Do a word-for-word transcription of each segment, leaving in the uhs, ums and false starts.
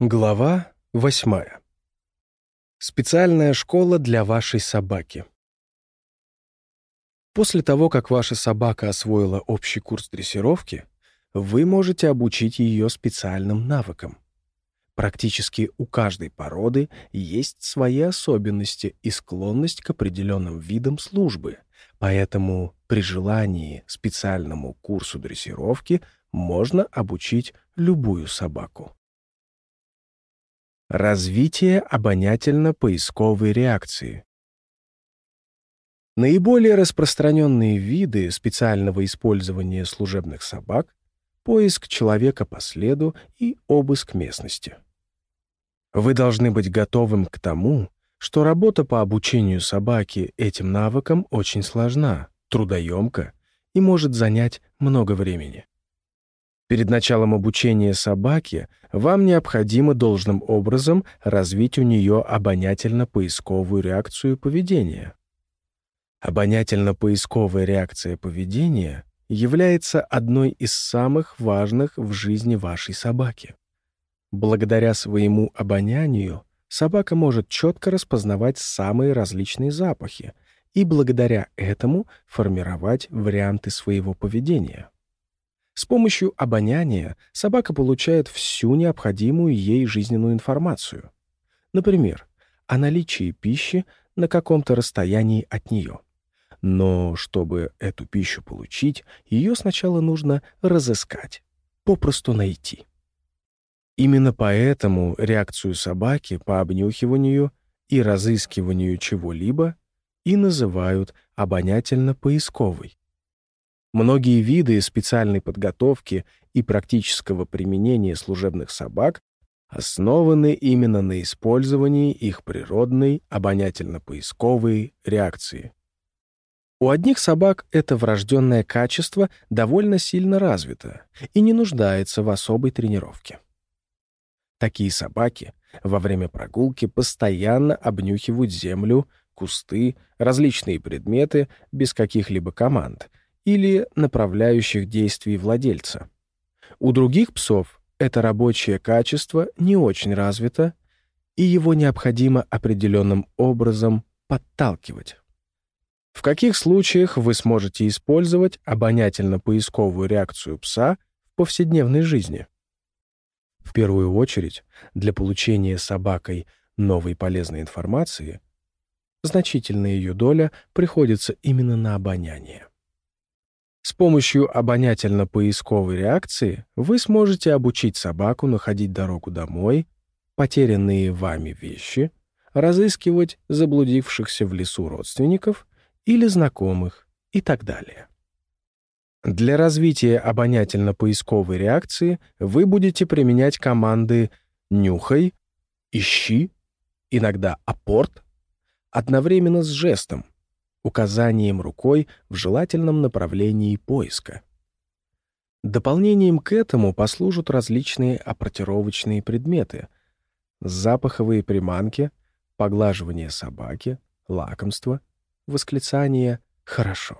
Глава восьмая. Специальная школа для вашей собаки. После того, как ваша собака освоила общий курс дрессировки, вы можете обучить ее специальным навыкам. Практически у каждой породы есть свои особенности и склонность к определенным видам службы, поэтому при желании специальному курсу дрессировки можно обучить любую собаку. Развитие обонятельно-поисковой реакции. Наиболее распространенные виды специального использования служебных собак — поиск человека по следу и обыск местности. Вы должны быть готовым к тому, что работа по обучению собаки этим навыкам очень сложна, трудоемка и может занять много времени. Перед началом обучения собаки вам необходимо должным образом развить у нее обонятельно-поисковую реакцию поведения. Обонятельно-поисковая реакция поведения является одной из самых важных в жизни вашей собаки. Благодаря своему обонянию собака может четко распознавать самые различные запахи и благодаря этому формировать варианты своего поведения. С помощью обоняния собака получает всю необходимую ей жизненную информацию. Например, о наличии пищи на каком-то расстоянии от нее. Но чтобы эту пищу получить, ее сначала нужно разыскать, попросту найти. Именно поэтому реакцию собаки по обнюхиванию и разыскиванию чего-либо и называют обонятельно-поисковой. Многие виды специальной подготовки и практического применения служебных собак основаны именно на использовании их природной обонятельно-поисковой реакции. У одних собак это врожденное качество довольно сильно развито и не нуждается в особой тренировке. Такие собаки во время прогулки постоянно обнюхивают землю, кусты, различные предметы без каких-либо команд или направляющих действий владельца. У других псов это рабочее качество не очень развито, и его необходимо определенным образом подталкивать. В каких случаях вы сможете использовать обонятельно-поисковую реакцию пса в повседневной жизни? В первую очередь, для получения собакой новой полезной информации значительная ее доля приходится именно на обоняние. С помощью обонятельно-поисковой реакции вы сможете обучить собаку находить дорогу домой, потерянные вами вещи, разыскивать заблудившихся в лесу родственников или знакомых и так далее. Для развития обонятельно-поисковой реакции вы будете применять команды «нюхай», «ищи», иногда «апорт», одновременно с жестом, указанием рукой в желательном направлении поиска. Дополнением к этому послужат различные аппортировочные предметы, запаховые приманки, поглаживание собаки, лакомство, восклицание «хорошо».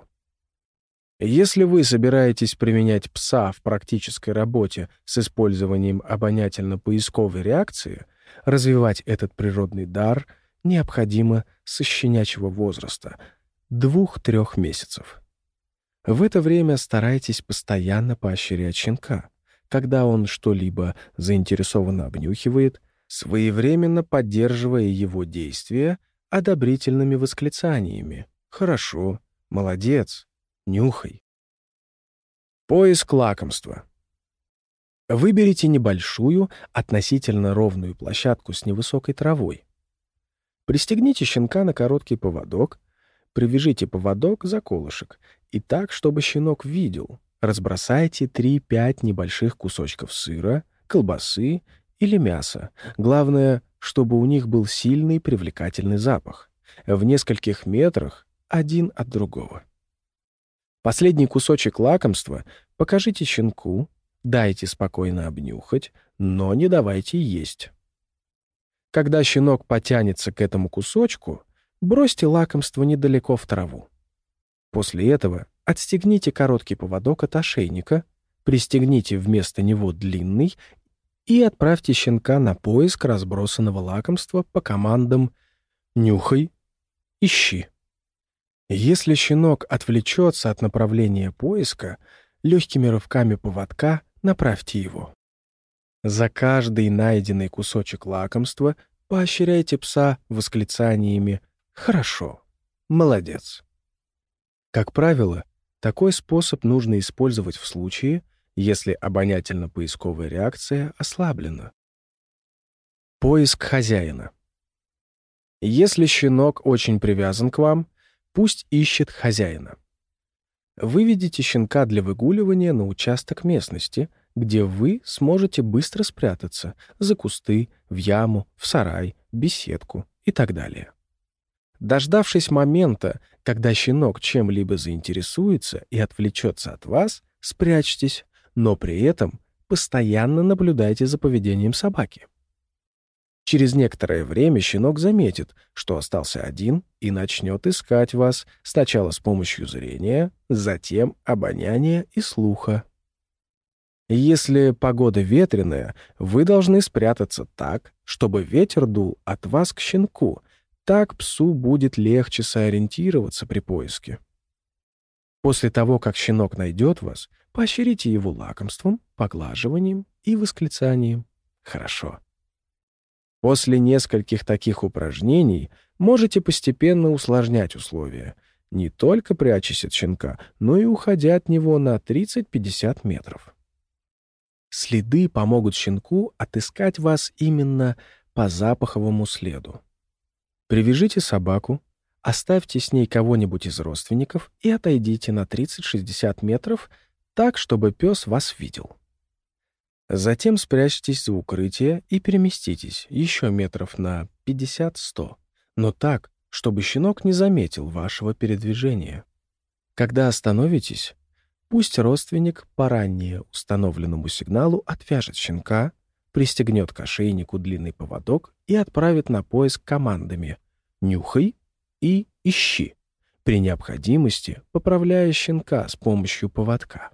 Если вы собираетесь применять пса в практической работе с использованием обонятельно-поисковой реакции, развивать этот природный дар необходимо со щенячьего возраста — двух-трех месяцев. В это время старайтесь постоянно поощрять щенка, когда он что-либо заинтересованно обнюхивает, своевременно поддерживая его действия одобрительными восклицаниями «Хорошо», «Молодец», «Нюхай». Поиск лакомства. Выберите небольшую, относительно ровную площадку с невысокой травой. Пристегните щенка на короткий поводок, привяжите поводок за колышек и так, чтобы щенок видел. Разбросайте три-пять небольших кусочков сыра, колбасы или мяса. Главное, чтобы у них был сильный привлекательный запах. В нескольких метрах один от другого. Последний кусочек лакомства покажите щенку, дайте спокойно обнюхать, но не давайте есть. Когда щенок потянется к этому кусочку, бросьте лакомство недалеко в траву. После этого отстегните короткий поводок от ошейника, пристегните вместо него длинный и отправьте щенка на поиск разбросанного лакомства по командам «нюхай», «ищи». Если щенок отвлечется от направления поиска, легкими рывками поводка направьте его. За каждый найденный кусочек лакомства поощряйте пса восклицаниями «Хорошо», «Молодец». Как правило, такой способ нужно использовать в случае, если обонятельно-поисковая реакция ослаблена. Поиск хозяина. Если щенок очень привязан к вам, пусть ищет хозяина. Выведите щенка для выгуливания на участок местности, где вы сможете быстро спрятаться за кусты, в яму, в сарай, беседку и так далее. Дождавшись момента, когда щенок чем-либо заинтересуется и отвлечется от вас, спрячьтесь, но при этом постоянно наблюдайте за поведением собаки. Через некоторое время щенок заметит, что остался один, и начнет искать вас сначала с помощью зрения, затем обоняния и слуха. Если погода ветреная, вы должны спрятаться так, чтобы ветер дул от вас к щенку. Так псу будет легче сориентироваться при поиске. После того, как щенок найдет вас, поощрите его лакомством, поглаживанием и восклицанием «Хорошо». После нескольких таких упражнений можете постепенно усложнять условия, не только прячась от щенка, но и уходя от него на тридцать-пятьдесят метров. Следы помогут щенку отыскать вас именно по запаховому следу. Привяжите собаку, оставьте с ней кого-нибудь из родственников и отойдите на тридцать-шестьдесят метров так, чтобы пес вас видел. Затем спрячьтесь за укрытие и переместитесь еще метров на пятьдесят-сто, но так, чтобы щенок не заметил вашего передвижения. Когда остановитесь, пусть родственник по ранее установленному сигналу отвяжет щенка, пристегнет к ошейнику длинный поводок и отправит на поиск командами «Нюхай» и «Ищи», при необходимости поправляя щенка с помощью поводка.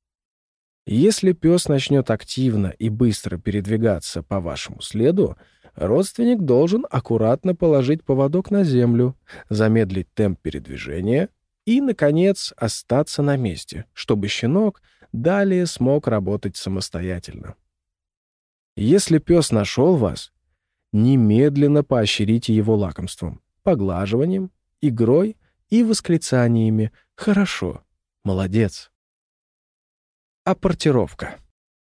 Если пес начнет активно и быстро передвигаться по вашему следу, родственник должен аккуратно положить поводок на землю, замедлить темп передвижения и, наконец, остаться на месте, чтобы щенок далее смог работать самостоятельно. Если пес нашел вас, немедленно поощрите его лакомством, поглаживанием, игрой и восклицаниями «Хорошо», «Молодец». Аппортировка.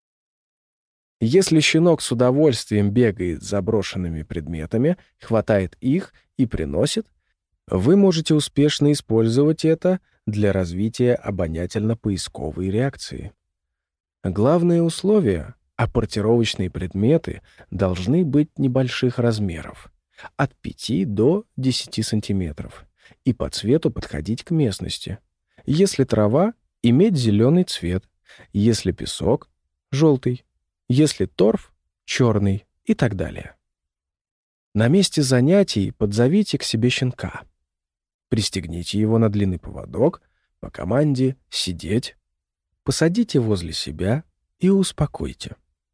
Если щенок с удовольствием бегает за брошенными предметами, хватает их и приносит, вы можете успешно использовать это для развития обонятельно-поисковой реакции. Главное условие — аппортировочные предметы должны быть небольших размеров, от пяти до десяти сантиметров, и по цвету подходить к местности. Если трава — иметь зеленый цвет, если песок — желтый, если торф — черный и так далее. На месте занятий подзовите к себе щенка. Пристегните его на длинный поводок по команде «сидеть», посадите возле себя и успокойте.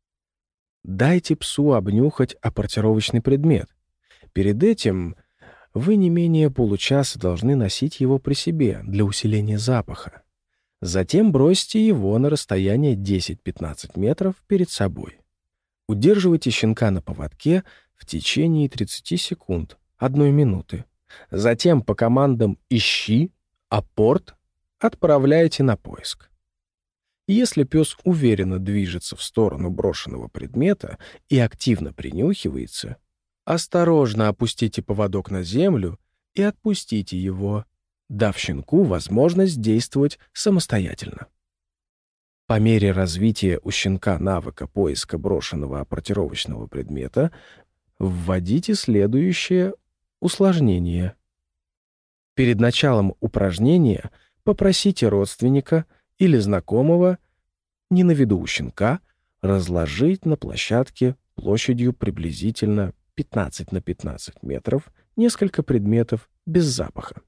Дайте псу обнюхать аппортировочный предмет. Перед этим вы не менее получаса должны носить его при себе для усиления запаха. Затем бросьте его на расстояние десять-пятнадцать метров перед собой. Удерживайте щенка на поводке в течение тридцати секунд, одной минуты. Затем по командам «Ищи», «Аппорт» отправляйте на поиск. Если пес уверенно движется в сторону брошенного предмета и активно принюхивается, осторожно опустите поводок на землю и отпустите его, дав щенку возможность действовать самостоятельно. По мере развития у щенка навыка поиска брошенного аппортировочного предмета вводите следующее усложнение. Перед началом упражнения попросите родственника или знакомого, не на виду у щенка, разложить на площадке площадью приблизительно пятнадцать на пятнадцать метров несколько предметов без запаха.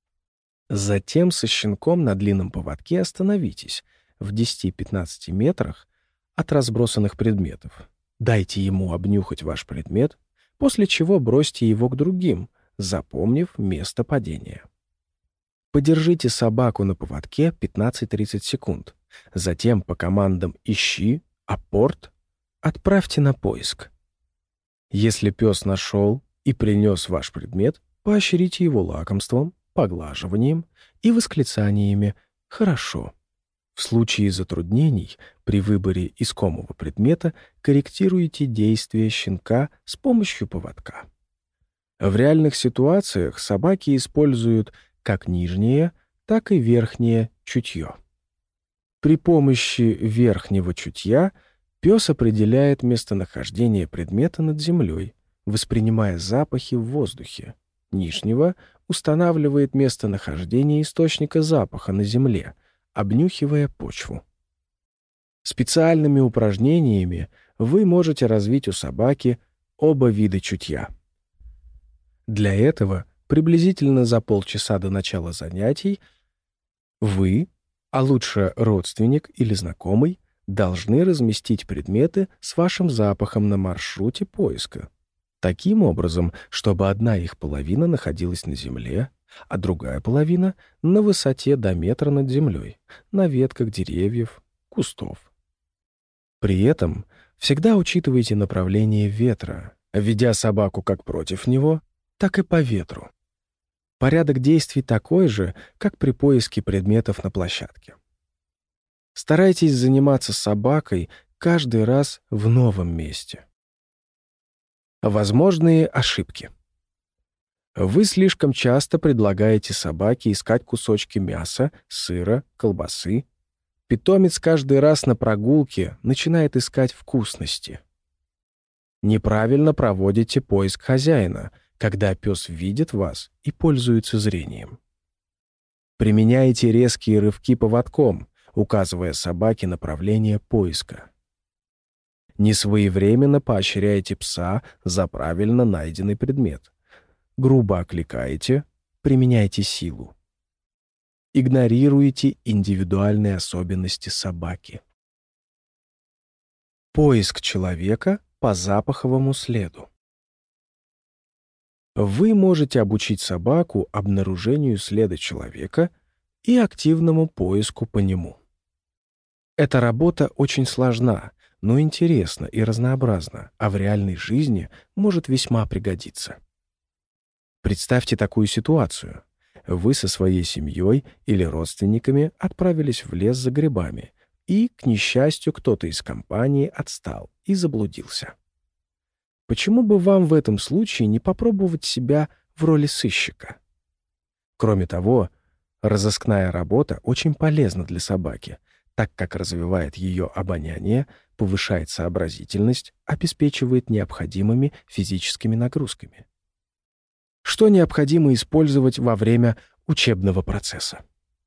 Затем со щенком на длинном поводке остановитесь в десяти-пятнадцати метрах от разбросанных предметов Дайте ему обнюхать ваш предмет, после чего бросьте его к другим, запомнив место падения. Подержите собаку на поводке пятнадцать-тридцать секунд. Затем по командам «Ищи», «Апорт» отправьте на поиск. Если пес нашел и принес ваш предмет, поощрите его лакомством, поглаживанием и восклицаниями «Хорошо». В случае затруднений при выборе искомого предмета корректируйте действия щенка с помощью поводка. В реальных ситуациях собаки используют как нижнее, так и верхнее чутье. При помощи верхнего чутья пес определяет местонахождение предмета над землей, воспринимая запахи в воздухе. Нижнего устанавливает местонахождение источника запаха на земле, обнюхивая почву. Специальными упражнениями вы можете развить у собаки оба вида чутья. Для этого приблизительно за полчаса до начала занятий вы, а лучше родственник или знакомый, должны разместить предметы с вашим запахом на маршруте поиска. Таким образом, чтобы одна их половина находилась на земле, а другая половина — на высоте до метра над землей, на ветках деревьев, кустов. При этом всегда учитывайте направление ветра, ведя собаку как против него, так и по ветру. Порядок действий такой же, как при поиске предметов на площадке. Старайтесь заниматься с собакой каждый раз в новом месте. Возможные ошибки. Вы слишком часто предлагаете собаке искать кусочки мяса, сыра, колбасы. Питомец каждый раз на прогулке начинает искать вкусности. Неправильно проводите поиск хозяина, когда пес видит вас и пользуется зрением. Применяйте резкие рывки поводком, указывая собаке направление поиска. Несвоевременно поощряйте пса за правильно найденный предмет. Грубо окликаете, применяйте силу. Игнорируйте индивидуальные особенности собаки. Поиск человека по запаховому следу. Вы можете обучить собаку обнаружению следа человека и активному поиску по нему. Эта работа очень сложна, но интересна и разнообразна, а в реальной жизни может весьма пригодиться. Представьте такую ситуацию. Вы со своей семьей или родственниками отправились в лес за грибами, и, к несчастью, кто-то из компании отстал и заблудился. Почему бы вам в этом случае не попробовать себя в роли сыщика? Кроме того, разыскная работа очень полезна для собаки, так как развивает ее обоняние, повышает сообразительность, обеспечивает необходимыми физическими нагрузками. Что необходимо использовать во время учебного процесса?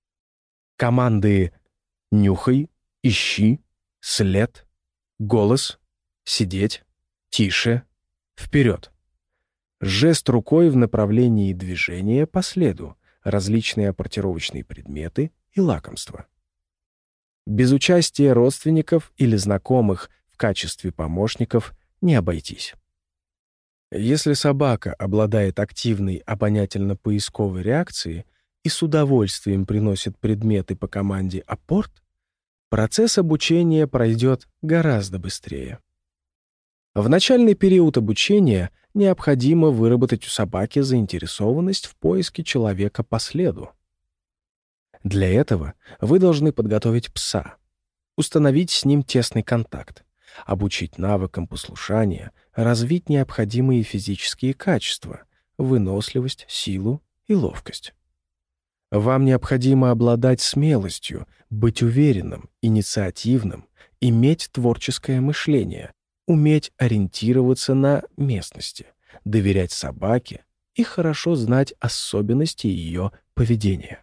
Команды «нюхай», «ищи», «след», «голос», «сидеть», «тише», «вперед». Жест рукой в направлении движения по следу, различные апортировочные предметы и лакомства. Без участия родственников или знакомых в качестве помощников не обойтись. Если собака обладает активной обонятельно-поисковой реакцией и с удовольствием приносит предметы по команде «апорт», процесс обучения пройдет гораздо быстрее. В начальный период обучения необходимо выработать у собаки заинтересованность в поиске человека по следу. Для этого вы должны подготовить пса, установить с ним тесный контакт, обучить навыкам послушания, развить необходимые физические качества, выносливость, силу и ловкость. Вам необходимо обладать смелостью, быть уверенным, инициативным, иметь творческое мышление, уметь ориентироваться на местности, доверять собаке и хорошо знать особенности ее поведения.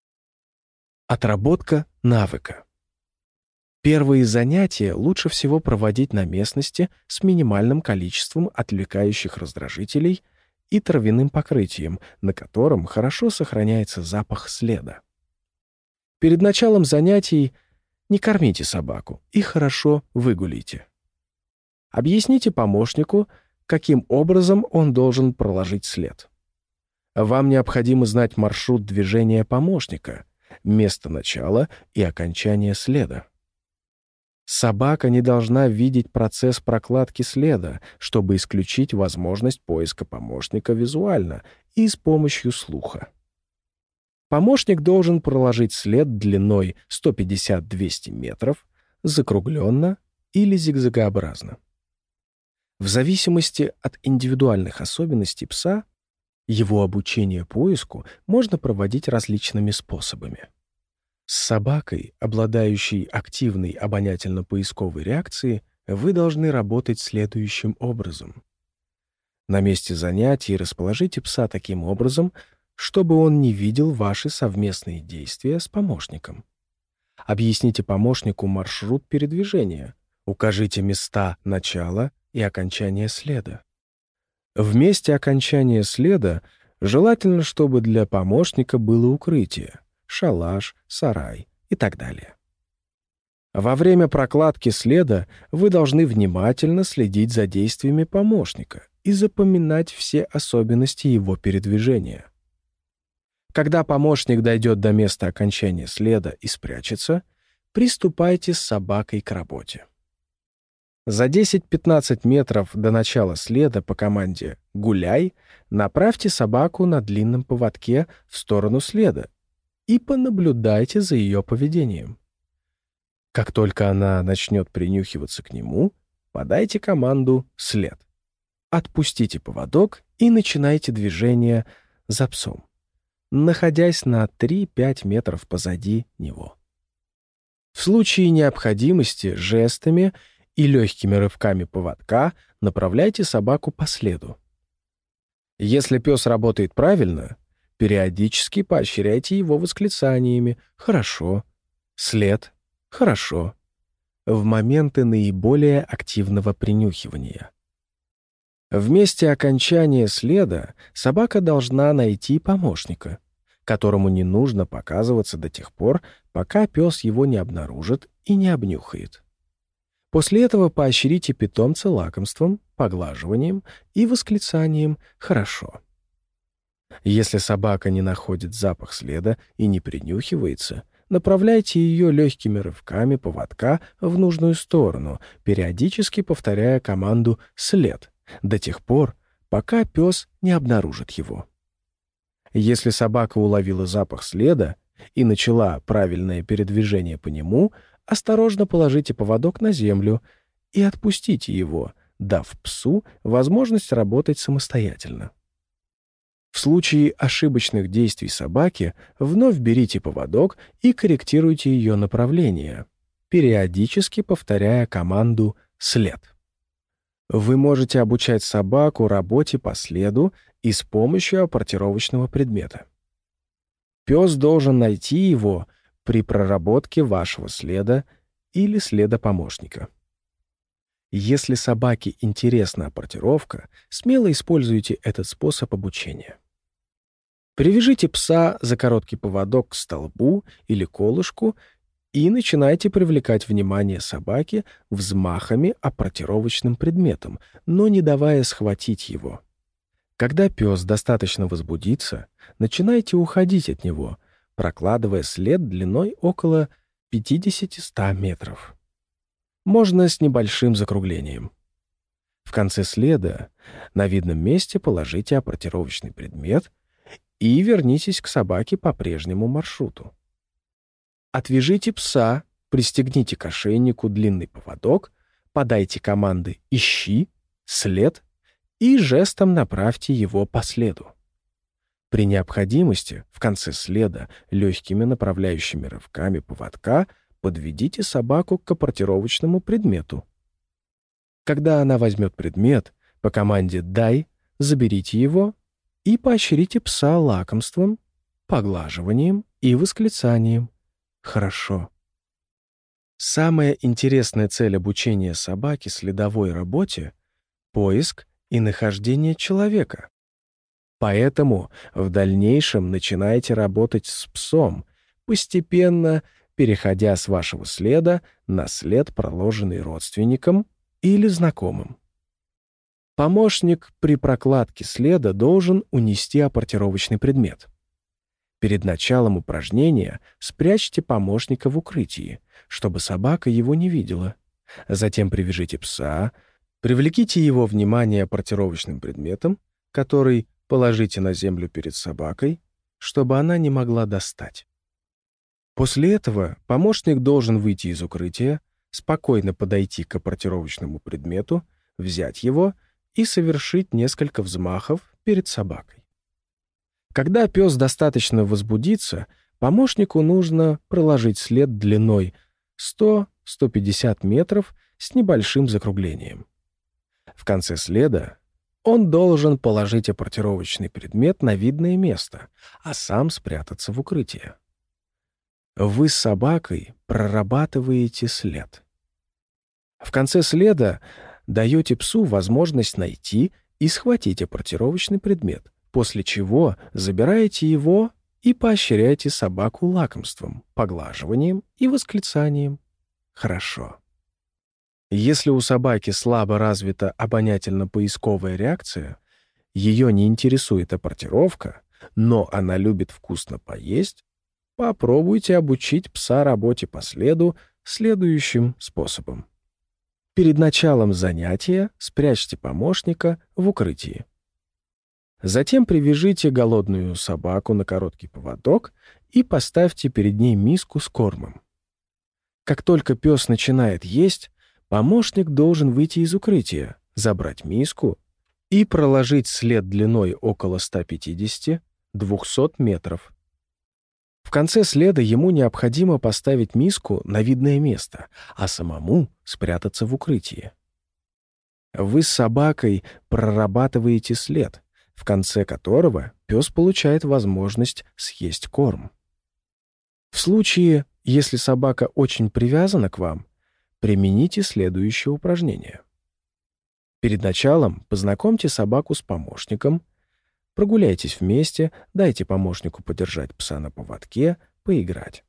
Отработка навыка. Первые занятия лучше всего проводить на местности с минимальным количеством отвлекающих раздражителей и травяным покрытием, на котором хорошо сохраняется запах следа. Перед началом занятий не кормите собаку и хорошо выгулите. Объясните помощнику, каким образом он должен проложить след. Вам необходимо знать маршрут движения помощника, место начала и окончания следа. Собака не должна видеть процесс прокладки следа, чтобы исключить возможность поиска помощника визуально и с помощью слуха. Помощник должен проложить след длиной сто пятьдесят - двести метров, закругленно или зигзагообразно. В зависимости от индивидуальных особенностей пса, его обучение поиску можно проводить различными способами. С собакой, обладающей активной обонятельно-поисковой реакцией, вы должны работать следующим образом. На месте занятий расположите пса таким образом, чтобы он не видел ваши совместные действия с помощником. Объясните помощнику маршрут передвижения, укажите места начала и окончания следа. В месте окончания следа желательно, чтобы для помощника было укрытие, шалаш, сарай и так далее. Во время прокладки следа вы должны внимательно следить за действиями помощника и запоминать все особенности его передвижения. Когда помощник дойдет до места окончания следа и спрячется, приступайте с собакой к работе. За десять-пятнадцать метров до начала следа по команде «Гуляй» направьте собаку на длинном поводке в сторону следа и понаблюдайте за ее поведением. Как только она начнет принюхиваться к нему, подайте команду «След». Отпустите поводок и начинайте движение за псом, находясь на три-пять метров позади него. В случае необходимости жестами и легкими рывками поводка направляйте собаку по следу. Если пес работает правильно, периодически поощряйте его восклицаниями «хорошо», «след», «хорошо» в моменты наиболее активного принюхивания. В месте окончания следа собака должна найти помощника, которому не нужно показываться до тех пор, пока пес его не обнаружит и не обнюхает. После этого поощрите питомца лакомством, поглаживанием и восклицанием «хорошо». Если собака не находит запах следа и не принюхивается, направляйте ее легкими рывками поводка в нужную сторону, периодически повторяя команду «след» до тех пор, пока пес не обнаружит его. Если собака уловила запах следа и начала правильное передвижение по нему, осторожно положите поводок на землю и отпустите его, дав псу возможность работать самостоятельно. В случае ошибочных действий собаки вновь берите поводок и корректируйте ее направление, периодически повторяя команду «след». Вы можете обучать собаку работе по следу и с помощью аппортировочного предмета. Пес должен найти его при проработке вашего следа или следа помощника. Если собаке интересна аппортировка, смело используйте этот способ обучения. Привяжите пса за короткий поводок к столбу или колышку и начинайте привлекать внимание собаки взмахами аппортировочным предметом, но не давая схватить его. Когда пес достаточно возбудится, начинайте уходить от него, прокладывая след длиной около пятьдесят-сто метров. Можно с небольшим закруглением. В конце следа на видном месте положите аппортировочный предмет и вернитесь к собаке по прежнему маршруту. Отвяжите пса, пристегните к ошейнику длинный поводок, подайте команды «Ищи», «След» и жестом направьте его по следу. При необходимости в конце следа легкими направляющими рывками поводка подведите собаку к аппортировочному предмету. Когда она возьмет предмет, по команде «Дай» заберите его и поощрите пса лакомством, поглаживанием и восклицанием «хорошо». Самая интересная цель обучения собаки следовой работе — поиск и нахождение человека. Поэтому в дальнейшем начинайте работать с псом, постепенно переходя с вашего следа на след, проложенный родственником, или знакомым. Помощник при прокладке следа должен унести апортировочный предмет. Перед началом упражнения спрячьте помощника в укрытии, чтобы собака его не видела. Затем привяжите пса, привлеките его внимание апортировочным предметом, который положите на землю перед собакой, чтобы она не могла достать. После этого помощник должен выйти из укрытия, спокойно подойти к апортировочному предмету, взять его и совершить несколько взмахов перед собакой. Когда пес достаточно возбудится, помощнику нужно проложить след длиной сто — сто пятьдесят метров с небольшим закруглением. В конце следа он должен положить апортировочный предмет на видное место, а сам спрятаться в укрытие. Вы с собакой прорабатываете след. В конце следа даете псу возможность найти и схватить апортировочный предмет, после чего забираете его и поощряете собаку лакомством, поглаживанием и восклицанием «Хорошо». Если у собаки слабо развита обонятельно-поисковая реакция, ее не интересует апортировка, но она любит вкусно поесть, попробуйте обучить пса работе по следу следующим способом. Перед началом занятия спрячьте помощника в укрытии. Затем привяжите голодную собаку на короткий поводок и поставьте перед ней миску с кормом. Как только пес начинает есть, помощник должен выйти из укрытия, забрать миску и проложить след длиной около ста пятидесяти — двухсот метров. В конце следа ему необходимо поставить миску на видное место, а самому спрятаться в укрытии. Вы с собакой прорабатываете след, в конце которого пес получает возможность съесть корм. В случае, если собака очень привязана к вам, примените следующее упражнение. Перед началом познакомьте собаку с помощником, прогуляйтесь вместе, дайте помощнику подержать пса на поводке, поиграть.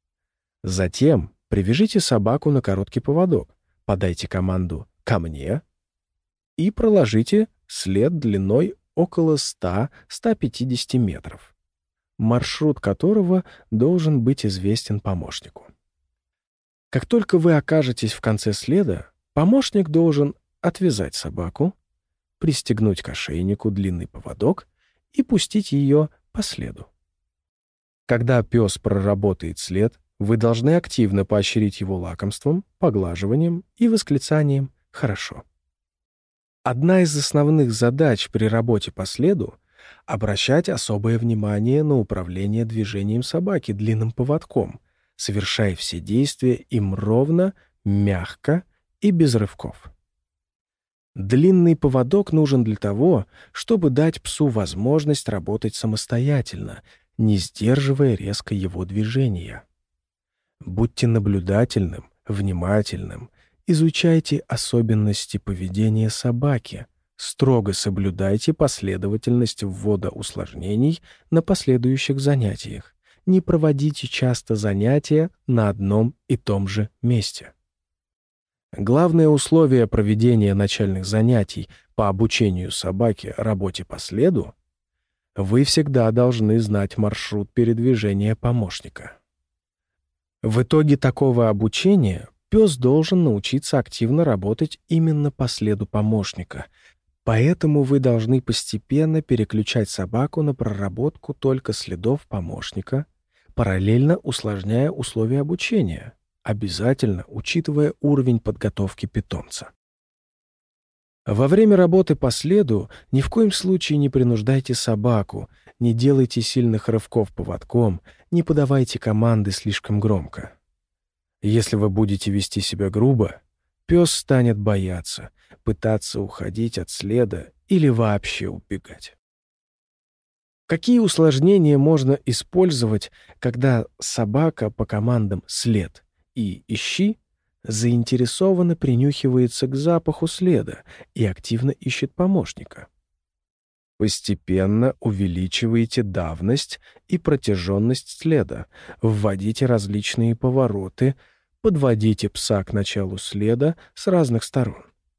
Затем привяжите собаку на короткий поводок, подайте команду «ко мне» и проложите след длиной около ста — ста пятидесяти метров, маршрут которого должен быть известен помощнику. Как только вы окажетесь в конце следа, помощник должен отвязать собаку, пристегнуть к ошейнику длинный поводок и пустить ее по следу. Когда пес проработает след, вы должны активно поощрить его лакомством, поглаживанием и восклицанием «хорошо». Одна из основных задач при работе по следу — обращать особое внимание на управление движением собаки длинным поводком, совершая все действия им ровно, мягко и без рывков. Длинный поводок нужен для того, чтобы дать псу возможность работать самостоятельно, не сдерживая резко его движения. Будьте наблюдательным, внимательным, изучайте особенности поведения собаки, строго соблюдайте последовательность ввода усложнений на последующих занятиях, не проводите часто занятия на одном и том же месте. Главное условие проведения начальных занятий по обучению собаки работе по следу — вы всегда должны знать маршрут передвижения помощника. В итоге такого обучения пес должен научиться активно работать именно по следу помощника, поэтому вы должны постепенно переключать собаку на проработку только следов помощника, параллельно усложняя условия обучения, обязательно учитывая уровень подготовки питомца. Во время работы по следу ни в коем случае не принуждайте собаку, не делайте сильных рывков поводком, не подавайте команды слишком громко. Если вы будете вести себя грубо, пес станет бояться, пытаться уходить от следа или вообще убегать. Какие усложнения можно использовать, когда собака по командам «след» и «ищи» заинтересованно принюхивается к запаху следа и активно ищет помощника? Постепенно увеличивайте давность и протяженность следа, вводите различные повороты, подводите пса к началу следа с разных сторон,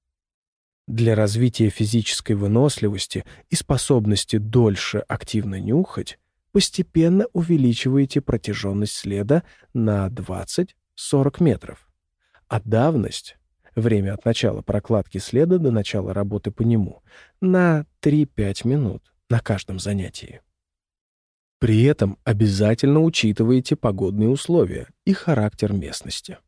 Для развития физической выносливости и способности дольше активно нюхать постепенно увеличиваете протяженность следа на двадцать-сорок метров, а давность, время от начала прокладки следа до начала работы по нему, на три-пять минут на каждом занятии. При этом обязательно учитывайте погодные условия и характер местности.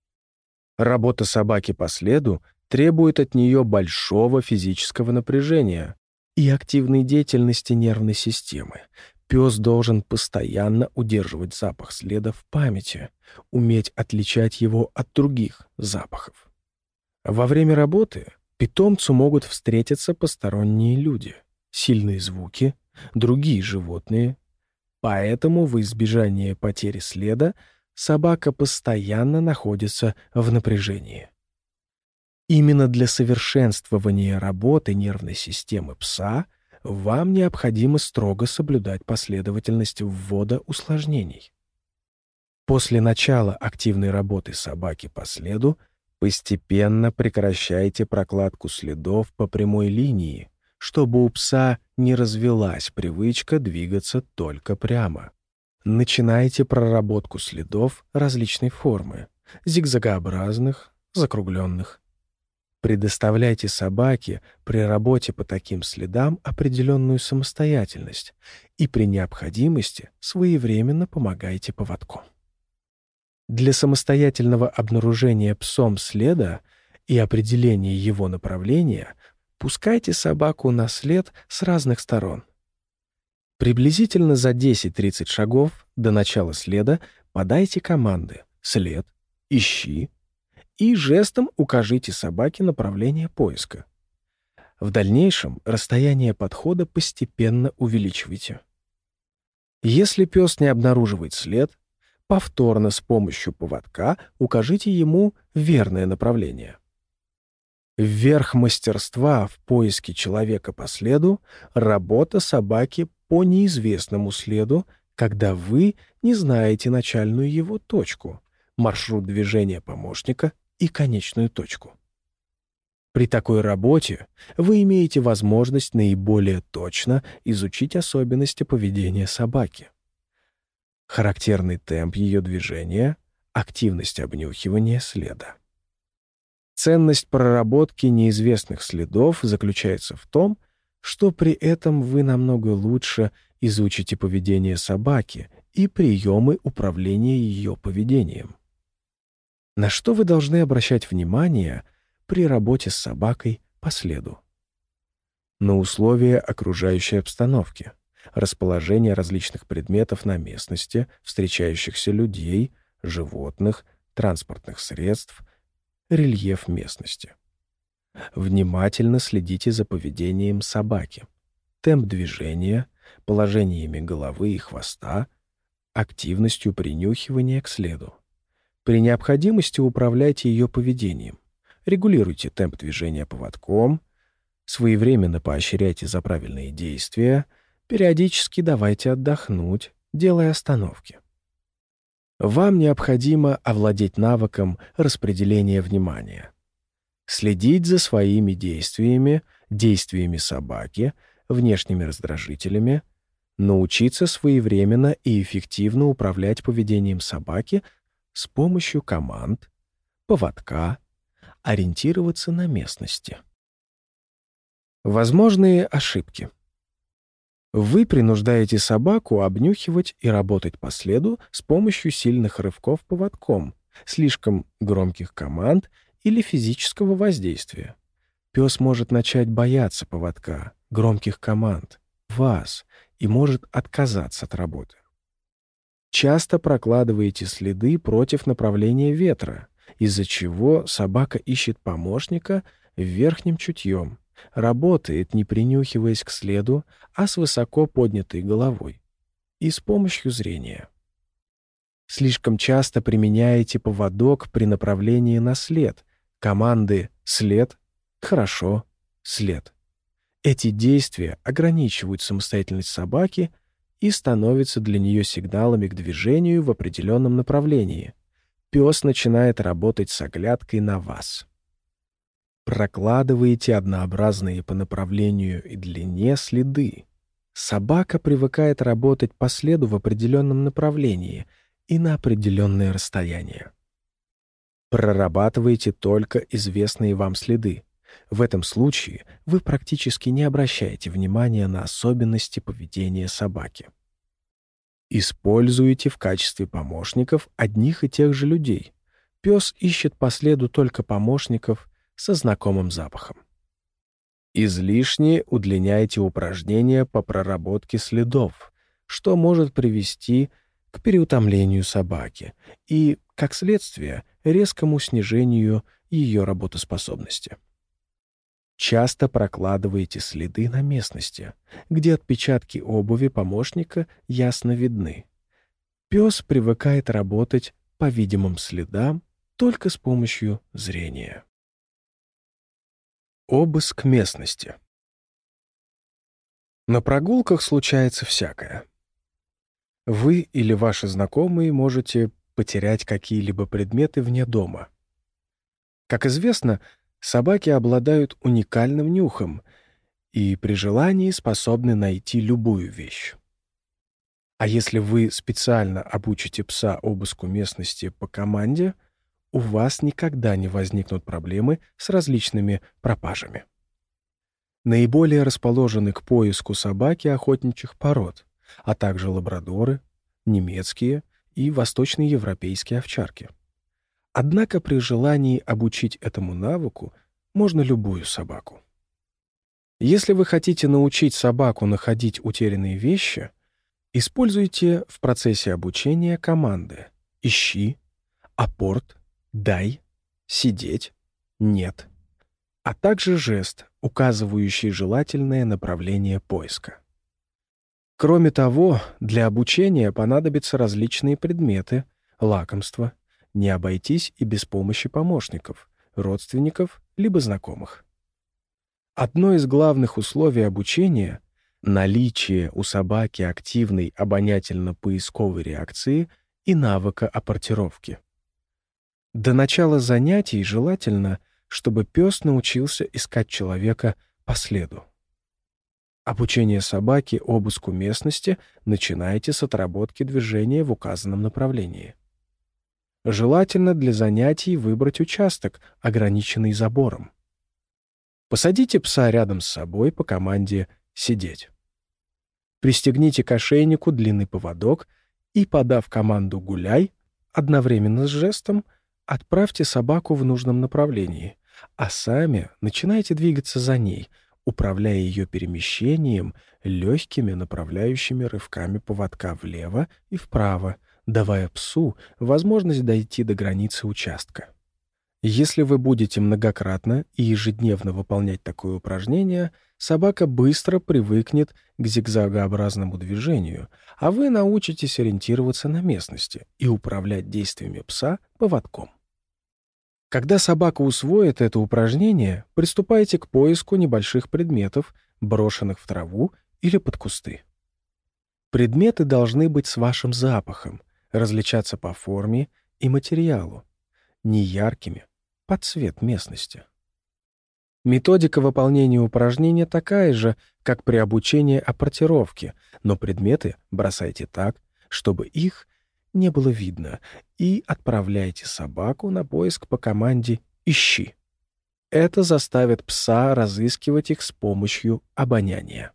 Работа собаки по следу требует от нее большого физического напряжения и активной деятельности нервной системы. Пес должен постоянно удерживать запах следа в памяти, уметь отличать его от других запахов. Во время работы питомцу могут встретиться посторонние люди, сильные звуки, другие животные. Поэтому во избежание потери следа собака постоянно находится в напряжении. Именно для совершенствования работы нервной системы пса вам необходимо строго соблюдать последовательность ввода усложнений. После начала активной работы собаки по следу постепенно прекращайте прокладку следов по прямой линии, чтобы у пса не развилась привычка двигаться только прямо. Начинайте проработку следов различной формы — зигзагообразных, закругленных. Предоставляйте собаке при работе по таким следам определенную самостоятельность и при необходимости своевременно помогайте поводку. Для самостоятельного обнаружения псом следа и определения его направления пускайте собаку на след с разных сторон. Приблизительно за десять-тридцать шагов до начала следа подайте команды «след», «ищи» и жестом укажите собаке направление поиска. В дальнейшем расстояние подхода постепенно увеличивайте. Если пес не обнаруживает след, повторно с помощью поводка укажите ему верное направление. Верх мастерства в поиске человека по следу — работа собаки по неизвестному следу, когда вы не знаете начальную его точку, маршрут движения помощника и конечную точку. При такой работе вы имеете возможность наиболее точно изучить особенности поведения собаки. Характерный темп ее движения, активность обнюхивания следа. Ценность проработки неизвестных следов заключается в том, что при этом вы намного лучше изучите поведение собаки и приемы управления ее поведением. На что вы должны обращать внимание при работе с собакой по следу? На условия окружающей обстановки, расположение различных предметов на местности, встречающихся людей, животных, транспортных средств, рельеф местности. Внимательно следите за поведением собаки, темп движения, положениями головы и хвоста, активностью принюхивания к следу. При необходимости управляйте ее поведением, регулируйте темп движения поводком, своевременно поощряйте за правильные действия, периодически давайте отдохнуть, делая остановки. Вам необходимо овладеть навыком распределения внимания. Следить за своими действиями, действиями собаки, внешними раздражителями, научиться своевременно и эффективно управлять поведением собаки с помощью команд, поводка, ориентироваться на местности. Возможные ошибки. Вы принуждаете собаку обнюхивать и работать по следу с помощью сильных рывков поводком, слишком громких команд или физического воздействия. Пес может начать бояться поводка, громких команд, вас и может отказаться от работы. Часто прокладываете следы против направления ветра, из-за чего собака ищет помощника верхним чутьем, работает, не принюхиваясь к следу, а с высоко поднятой головой и с помощью зрения. Слишком часто применяете поводок при направлении на след, команды «след», «хорошо», «след». Эти действия ограничивают самостоятельность собаки и становятся для нее сигналами к движению в определенном направлении. Пес начинает работать с оглядкой на вас. Прокладываете однообразные по направлению и длине следы. Собака привыкает работать по следу в определенном направлении и на определенное расстояние. Прорабатываете только известные вам следы. В этом случае вы практически не обращаете внимания на особенности поведения собаки. Используете в качестве помощников одних и тех же людей. Пес ищет по следу только помощников со знакомым запахом. Излишне удлиняйте упражнения по проработке следов, что может привести к переутомлению собаки и, как следствие, резкому снижению ее работоспособности. Часто прокладываете следы на местности, где отпечатки обуви помощника ясно видны. Пес привыкает работать по видимым следам только с помощью зрения. Обыск местности. На прогулках случается всякое. Вы или ваши знакомые можете потерять какие-либо предметы вне дома. Как известно, собаки обладают уникальным нюхом и при желании способны найти любую вещь. А если вы специально обучите пса обыску местности по команде, у вас никогда не возникнут проблемы с различными пропажами. Наиболее расположены к поиску собаки охотничьих пород, а также лабрадоры, немецкие и восточноевропейские овчарки. Однако при желании обучить этому навыку можно любую собаку. Если вы хотите научить собаку находить утерянные вещи, используйте в процессе обучения команды «ищи», «апорт», «дай», «сидеть», «нет», а также жест, указывающий желательное направление поиска. Кроме того, для обучения понадобятся различные предметы, лакомства. Не обойтись и без помощи помощников, родственников либо знакомых. Одно из главных условий обучения — наличие у собаки активной обонятельно-поисковой реакции и навыка аппортировки. До начала занятий желательно, чтобы пес научился искать человека по следу. Обучение собаки обыску местности начинайте с отработки движения в указанном направлении. Желательно для занятий выбрать участок, ограниченный забором. Посадите пса рядом с собой по команде «сидеть». Пристегните к ошейнику длинный поводок и, подав команду «гуляй», одновременно с жестом отправьте собаку в нужном направлении, а сами начинайте двигаться за ней, управляя ее перемещением легкими направляющими рывками поводка влево и вправо, давая псу возможность дойти до границы участка. Если вы будете многократно и ежедневно выполнять такое упражнение, собака быстро привыкнет к зигзагообразному движению, а вы научитесь ориентироваться на местности и управлять действиями пса поводком. Когда собака усвоит это упражнение, приступайте к поиску небольших предметов, брошенных в траву или под кусты. Предметы должны быть с вашим запахом, различаться по форме и материалу, неяркими, под цвет местности. Методика выполнения упражнения такая же, как при обучении аппортировке, но предметы бросайте так, чтобы их не было видно, и отправляйте собаку на поиск по команде «ищи». Это заставит пса разыскивать их с помощью обоняния.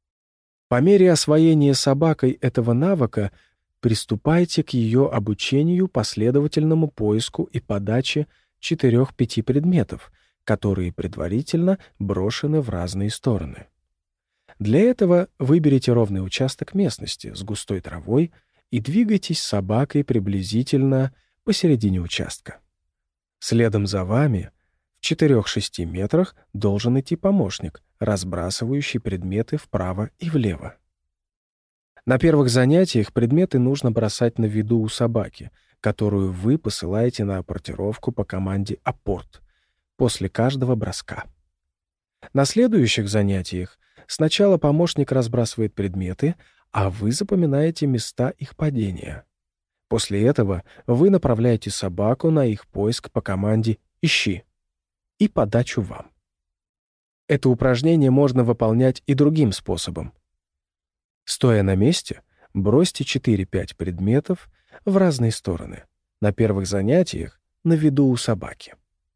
По мере освоения собакой этого навыка приступайте к ее обучению последовательному поиску и подаче четырех-пяти предметов, которые предварительно брошены в разные стороны. Для этого выберите ровный участок местности с густой травой и двигайтесь с собакой приблизительно посередине участка. Следом за вами в четырёх-шести метрах должен идти помощник, разбрасывающий предметы вправо и влево. На первых занятиях предметы нужно бросать на виду у собаки, которую вы посылаете на аппортировку по команде «апорт» после каждого броска. На следующих занятиях сначала помощник разбрасывает предметы, а вы запоминаете места их падения. После этого вы направляете собаку на их поиск по команде «ищи». и подачу вам. Это упражнение можно выполнять и другим способом. Стоя на месте, бросьте четыре-пять предметов в разные стороны, на первых занятиях на виду у собаки.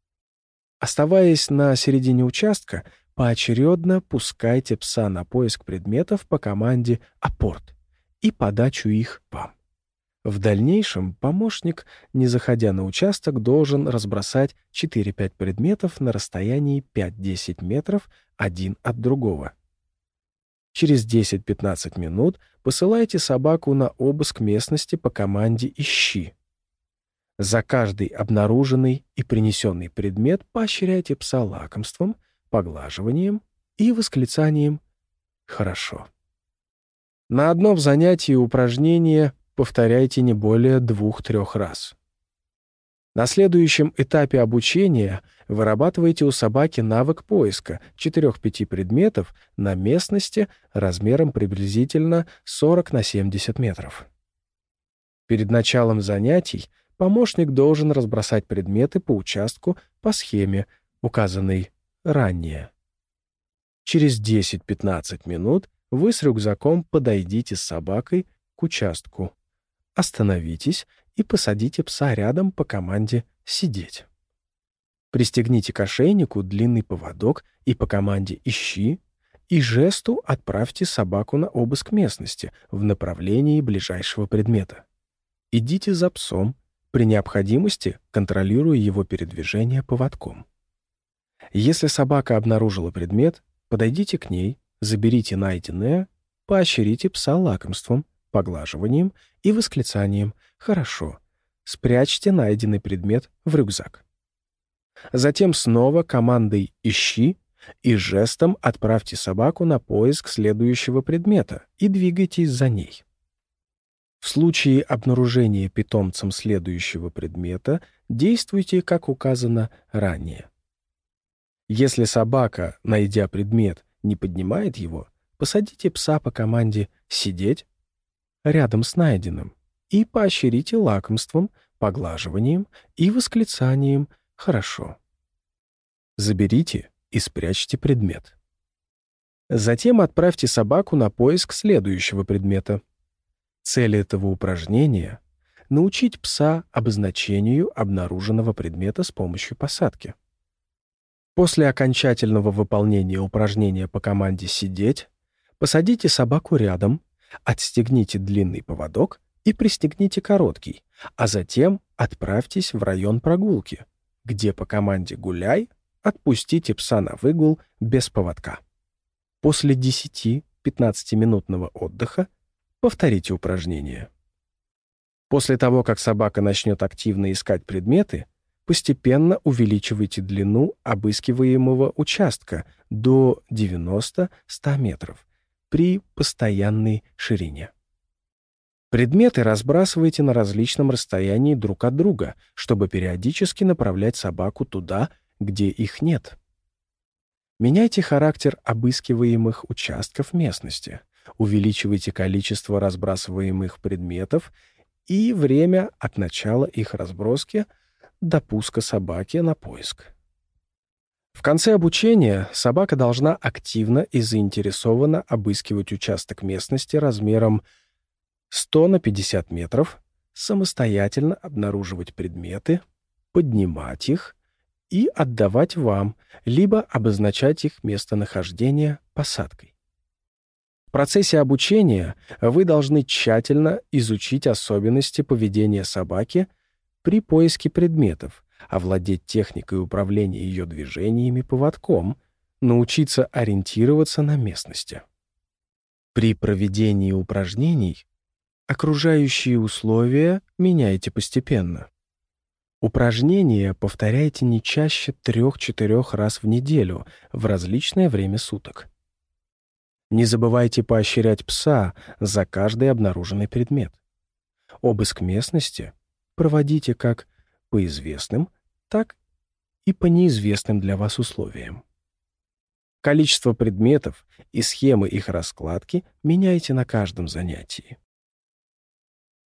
Оставаясь на середине участка, поочередно пускайте пса на поиск предметов по команде «Апорт» и подачу их вам. В дальнейшем помощник, не заходя на участок, должен разбросать четыре-пять предметов на расстоянии пять-десять метров один от другого. Через десять-пятнадцать минут посылайте собаку на обыск местности по команде «Ищи». За каждый обнаруженный и принесенный предмет поощряйте пса лакомством, поглаживанием и восклицанием «Хорошо». На одном занятии упражнения повторяйте не более двух-трех раз. На следующем этапе обучения вырабатывайте у собаки навык поиска четырёх-пяти предметов на местности размером приблизительно сорок на семьдесят метров. Перед началом занятий помощник должен разбросать предметы по участку по схеме, указанной ранее. Через десять-пятнадцать минут вы с рюкзаком подойдите с собакой к участку. Остановитесь и посадите пса рядом по команде «Сидеть». Пристегните к ошейнику длинный поводок и по команде «Ищи» и жесту отправьте собаку на обыск местности в направлении ближайшего предмета. Идите за псом, при необходимости контролируя его передвижение поводком. Если собака обнаружила предмет, подойдите к ней, заберите найденное, поощрите пса лакомством, поглаживанием и восклицанием «Хорошо». Спрячьте найденный предмет в рюкзак. Затем снова командой «Ищи» и жестом отправьте собаку на поиск следующего предмета и двигайтесь за ней. В случае обнаружения питомцем следующего предмета действуйте, как указано ранее. Если собака, найдя предмет, не поднимает его, посадите пса по команде «Сидеть» рядом с найденным и поощрите лакомством, поглаживанием и восклицанием «Хорошо». Заберите и спрячьте предмет. Затем отправьте собаку на поиск следующего предмета. Цель этого упражнения — научить пса обозначению обнаруженного предмета с помощью посадки. После окончательного выполнения упражнения по команде «Сидеть» посадите собаку рядом, отстегните длинный поводок и пристегните короткий, а затем отправьтесь в район прогулки, где по команде «Гуляй» отпустите пса на выгул без поводка. После десяти-пятнадцатиминутного отдыха повторите упражнение. После того, как собака начнет активно искать предметы, постепенно увеличивайте длину обыскиваемого участка до девяноста-ста метров при постоянной ширине. Предметы разбрасывайте на различном расстоянии друг от друга, чтобы периодически направлять собаку туда, где их нет. Меняйте характер обыскиваемых участков местности, увеличивайте количество разбрасываемых предметов и время от начала их разброски до пуска собаки на поиск. В конце обучения собака должна активно и заинтересованно обыскивать участок местности размером сто на пятьдесят метров, самостоятельно обнаруживать предметы, поднимать их и отдавать вам, либо обозначать их местонахождение посадкой. В процессе обучения вы должны тщательно изучить особенности поведения собаки при поиске предметов, овладеть техникой управления ее движениями поводком, научиться ориентироваться на местности. При проведении упражнений окружающие условия меняйте постепенно. Упражнения повторяйте не чаще трех-четырех раз в неделю в различное время суток. Не забывайте поощрять пса за каждый обнаруженный предмет. Обыск местности проводите как по известным, так и по неизвестным для вас условиям. Количество предметов и схемы их раскладки меняйте на каждом занятии.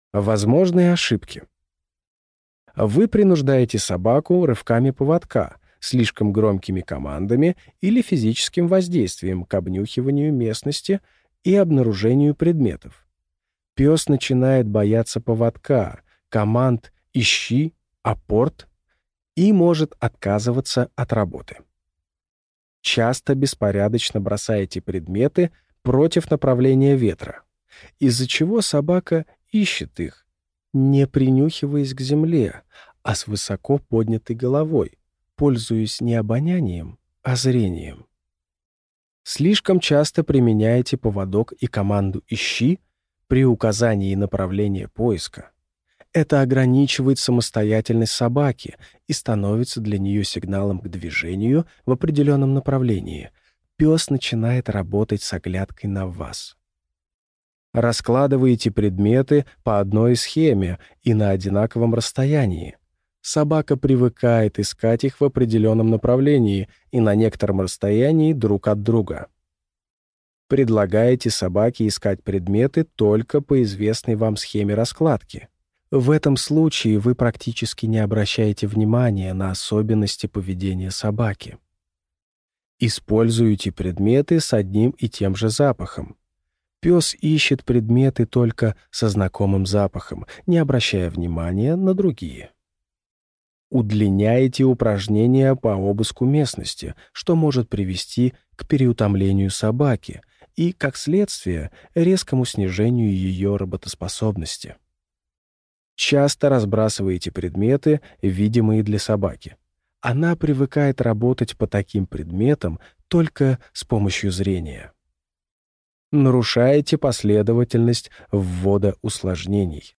Возможные ошибки. Вы принуждаете собаку рывками поводка, слишком громкими командами или физическим воздействием к обнюхиванию местности и обнаружению предметов. Пес начинает бояться поводка, команд «ищи», «апорт» и может отказываться от работы. Часто беспорядочно бросаете предметы против направления ветра, из-за чего собака ищет их, не принюхиваясь к земле, а с высоко поднятой головой, пользуясь не обонянием, а зрением. Слишком часто применяете поводок и команду «ищи» при указании направления поиска. Это ограничивает самостоятельность собаки и становится для нее сигналом к движению в определенном направлении. Пес начинает работать с оглядкой на вас. Раскладываете предметы по одной схеме и на одинаковом расстоянии. Собака привыкает искать их в определенном направлении и на некотором расстоянии друг от друга. Предлагаете собаке искать предметы только по известной вам схеме раскладки. В этом случае вы практически не обращаете внимания на особенности поведения собаки. Используйте предметы с одним и тем же запахом. Пес ищет предметы только со знакомым запахом, не обращая внимания на другие. Удлиняйте упражнения по обыску местности, что может привести к переутомлению собаки и, как следствие, резкому снижению ее работоспособности. Часто разбрасываете предметы, видимые для собаки. Она привыкает работать по таким предметам только с помощью зрения. Нарушаете последовательность ввода усложнений.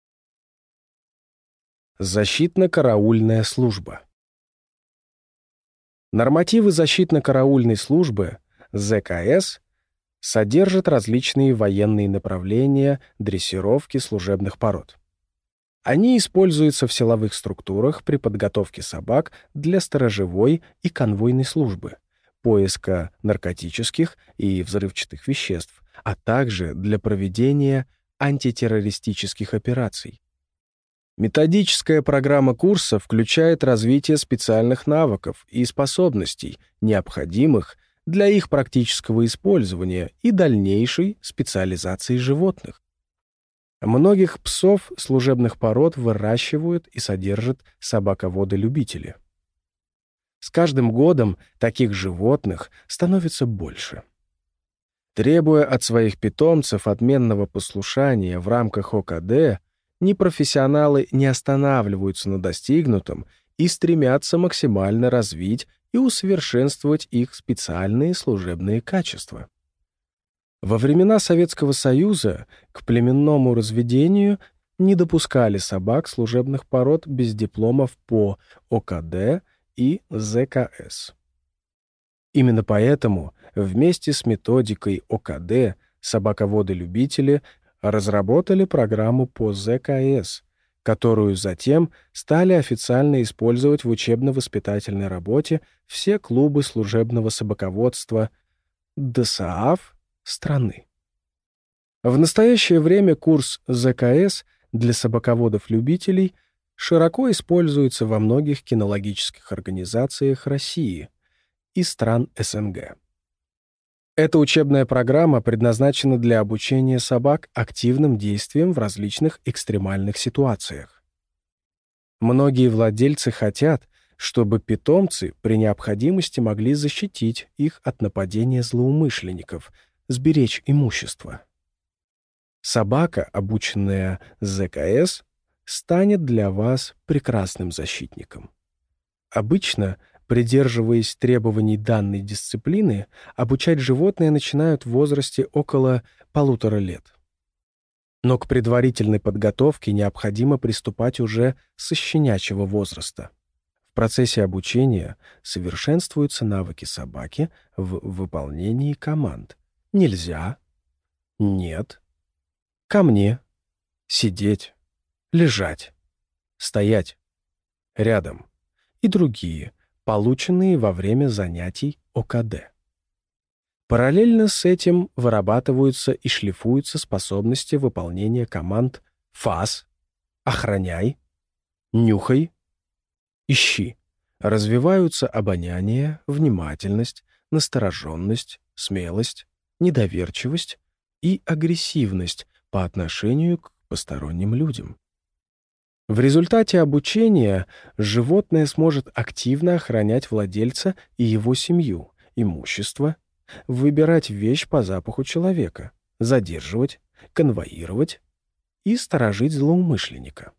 Защитно-караульная служба. Нормативы защитно-караульной службы, зэ ка эс, содержат различные военные направления дрессировки служебных пород. Они используются в силовых структурах при подготовке собак для сторожевой и конвойной службы, поиска наркотических и взрывчатых веществ, а также для проведения антитеррористических операций. Методическая программа курса включает развитие специальных навыков и способностей, необходимых для их практического использования и дальнейшей специализации животных. Многих псов служебных пород выращивают и содержат собаководы-любители. С каждым годом таких животных становится больше. Требуя от своих питомцев отменного послушания в рамках о ка дэ, непрофессионалы не останавливаются на достигнутом и стремятся максимально развить и усовершенствовать их специальные служебные качества. Во времена Советского Союза к племенному разведению не допускали собак служебных пород без дипломов по о ка дэ и зэ ка эс. Именно поэтому вместе с методикой о ка дэ собаководы-любители разработали программу по зэ ка эс, которую затем стали официально использовать в учебно-воспитательной работе все клубы служебного собаководства дэ эс а а эф страны. В настоящее время курс зэ ка эс для собаководов-любителей широко используется во многих кинологических организациях России и стран эс эн гэ. Эта учебная программа предназначена для обучения собак активным действиям в различных экстремальных ситуациях. Многие владельцы хотят, чтобы питомцы при необходимости могли защитить их от нападения злоумышленников, сберечь имущество. Собака, обученная зэ ка эс, станет для вас прекрасным защитником. Обычно, придерживаясь требований данной дисциплины, обучать животное начинают в возрасте около полутора лет. Но к предварительной подготовке необходимо приступать уже со щенячьего возраста. В процессе обучения совершенствуются навыки собаки в выполнении команд «нельзя», «нет», «ко мне», «сидеть», «лежать», «стоять», «рядом» и другие, полученные во время занятий о ка дэ. Параллельно с этим вырабатываются и шлифуются способности выполнения команд «фас», «охраняй», «нюхай», «ищи», Развиваются обоняние, внимательность, настороженность, смелость, недоверчивость и агрессивность по отношению к посторонним людям. В результате обучения животное сможет активно охранять владельца и его семью, имущество, выбирать вещь по запаху человека, задерживать, конвоировать и сторожить злоумышленника.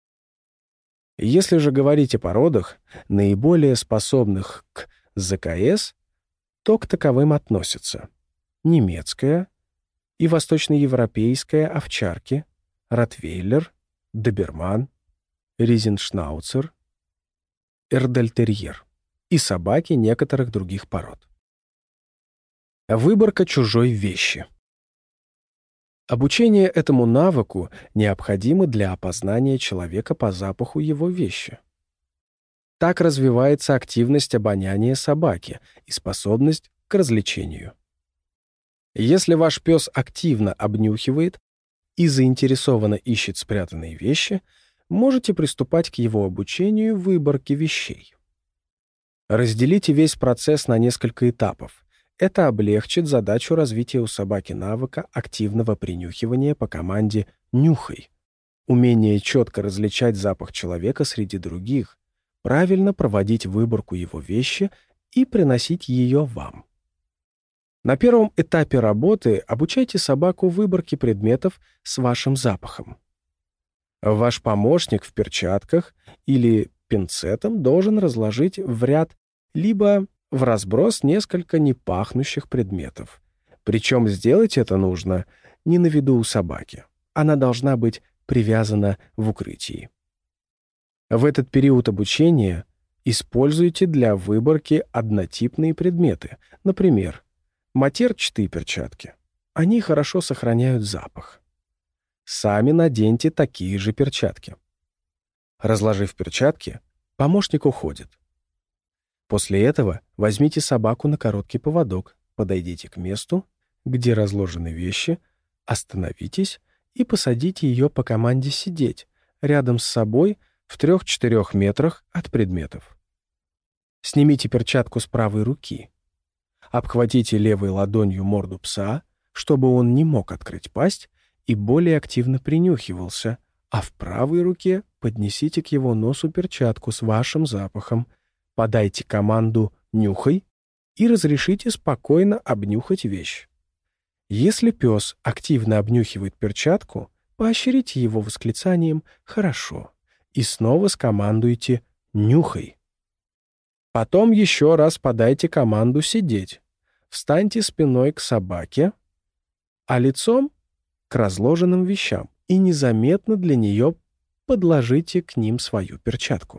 Если же говорить о породах, наиболее способных к зэ ка эс, то к таковым относятся немецкая и восточноевропейская овчарки, ротвейлер, доберман, ризеншнауцер, эрдельтерьер и собаки некоторых других пород. Выборка чужой вещи. Обучение этому навыку необходимо для опознания человека по запаху его вещи. Так развивается активность обоняния собаки и способность к развлечению. Если ваш пес активно обнюхивает и заинтересованно ищет спрятанные вещи, можете приступать к его обучению выборке вещей. Разделите весь процесс на несколько этапов. Это облегчит задачу развития у собаки навыка активного принюхивания по команде «нюхай», умение четко различать запах человека среди других, правильно проводить выборку его вещи и приносить ее вам. На первом этапе работы обучайте собаку выборке предметов с вашим запахом. Ваш помощник в перчатках или пинцетом должен разложить в ряд либо в разброс несколько непахнущих предметов. Причем сделать это нужно не на виду у собаки. Она должна быть привязана в укрытии. В этот период обучения используйте для выборки однотипные предметы, например, матерчатые перчатки. Они хорошо сохраняют запах. Сами наденьте такие же перчатки. Разложив перчатки, помощник уходит. После этого возьмите собаку на короткий поводок, подойдите к месту, где разложены вещи, остановитесь и посадите ее по команде сидеть рядом с собой в трех-четырех метрах от предметов. Снимите перчатку с правой руки. Обхватите левой ладонью морду пса, чтобы он не мог открыть пасть и более активно принюхивался, а в правой руке поднесите к его носу перчатку с вашим запахом, подайте команду «нюхай» и разрешите спокойно обнюхать вещь. Если пес активно обнюхивает перчатку, поощрите его восклицанием «хорошо» и снова скомандуйте «нюхай». Потом еще раз подайте команду «сидеть». Встаньте спиной к собаке, а лицом к разложенным вещам и незаметно для нее подложите к ним свою перчатку.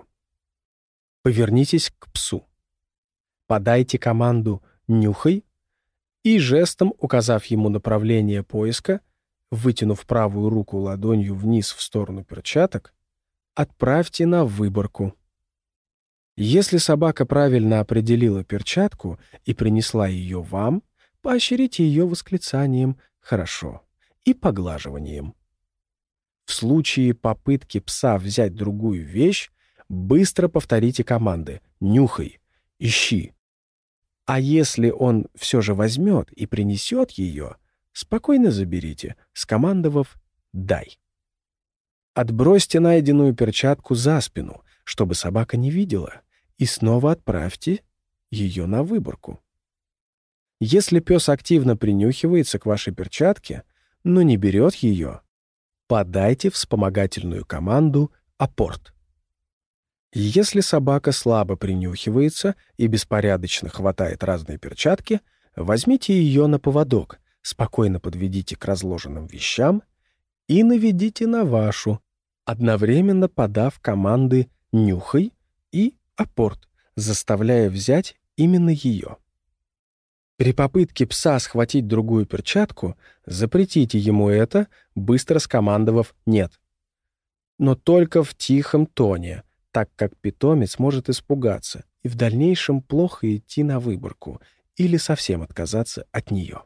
Повернитесь к псу. Подайте команду «нюхай» и жестом, указав ему направление поиска, вытянув правую руку ладонью вниз в сторону перчаток, отправьте на выборку. Если собака правильно определила перчатку и принесла ее вам, поощрите ее восклицанием «хорошо» и поглаживанием. В случае попытки пса взять другую вещь, быстро повторите команды «нюхай», «ищи». А если он все же возьмет и принесет ее, спокойно заберите, скомандовав «дай». Отбросьте найденную перчатку за спину, чтобы собака не видела, и снова отправьте ее на выборку. Если пес активно принюхивается к вашей перчатке, но не берет ее, подайте вспомогательную команду «апорт». Если собака слабо принюхивается и беспорядочно хватает разные перчатки, возьмите ее на поводок, спокойно подведите к разложенным вещам и наведите на вашу, одновременно подав команды «нюхай» и «апорт», заставляя взять именно ее. При попытке пса схватить другую перчатку, запретите ему это, быстро скомандовав «нет». Но только в тихом тоне, так как питомец может испугаться и в дальнейшем плохо идти на выборку или совсем отказаться от нее.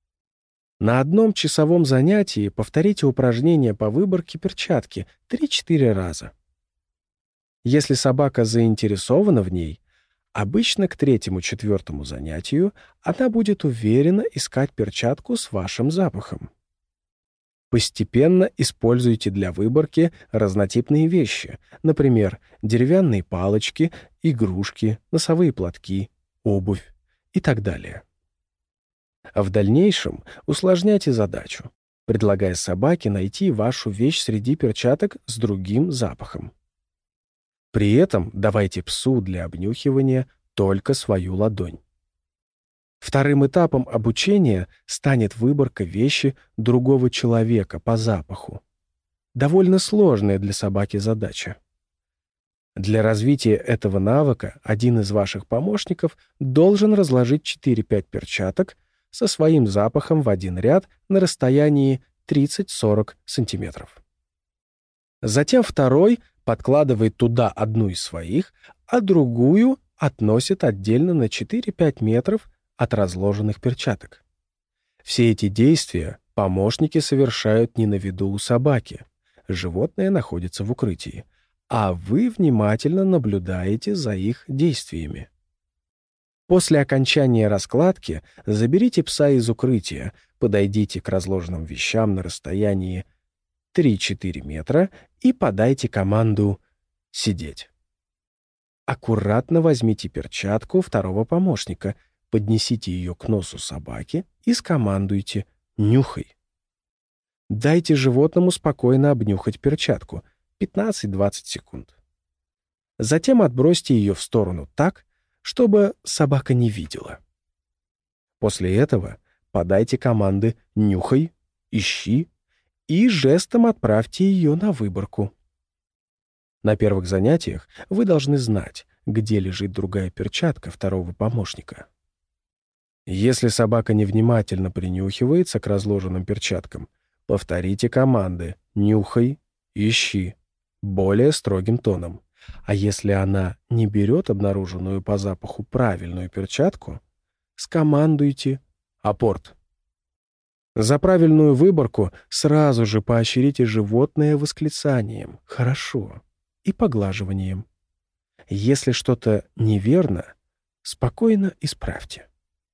На одном часовом занятии повторите упражнение по выборке перчатки три-четыре раза. Если собака заинтересована в ней, обычно к третьему-четвертому занятию она будет уверенно искать перчатку с вашим запахом. Постепенно используйте для выборки разнотипные вещи, например, деревянные палочки, игрушки, носовые платки, обувь и так далее. А в дальнейшем усложняйте задачу, предлагая собаке найти вашу вещь среди перчаток с другим запахом. При этом давайте псу для обнюхивания только свою ладонь. Вторым этапом обучения станет выборка вещи другого человека по запаху. Довольно сложная для собаки задача. Для развития этого навыка один из ваших помощников должен разложить четыре-пять перчаток со своим запахом в один ряд на расстоянии тридцать-сорок сантиметров. Затем второй подкладывает туда одну из своих, а другую относит отдельно на четыре-пять метров от разложенных перчаток. Все эти действия помощники совершают не на виду у собаки. Животное находится в укрытии, а вы внимательно наблюдаете за их действиями. После окончания раскладки заберите пса из укрытия, подойдите к разложенным вещам на расстоянии три-четыре метра и подайте команду «сидеть». Аккуратно возьмите перчатку второго помощника, поднесите ее к носу собаки и скомандуйте «нюхай». Дайте животному спокойно обнюхать перчатку пятнадцать-двадцать секунд. Затем отбросьте ее в сторону так, чтобы собака не видела. После этого подайте команды «нюхай», «ищи» и жестом отправьте ее на выборку. На первых занятиях вы должны знать, где лежит другая перчатка второго помощника. Если собака невнимательно принюхивается к разложенным перчаткам, повторите команды «нюхай», «ищи» более строгим тоном. А если она не берет обнаруженную по запаху правильную перчатку, скомандуйте «апорт». За правильную выборку сразу же поощрите животное восклицанием «хорошо» и поглаживанием. Если что-то неверно, спокойно исправьте.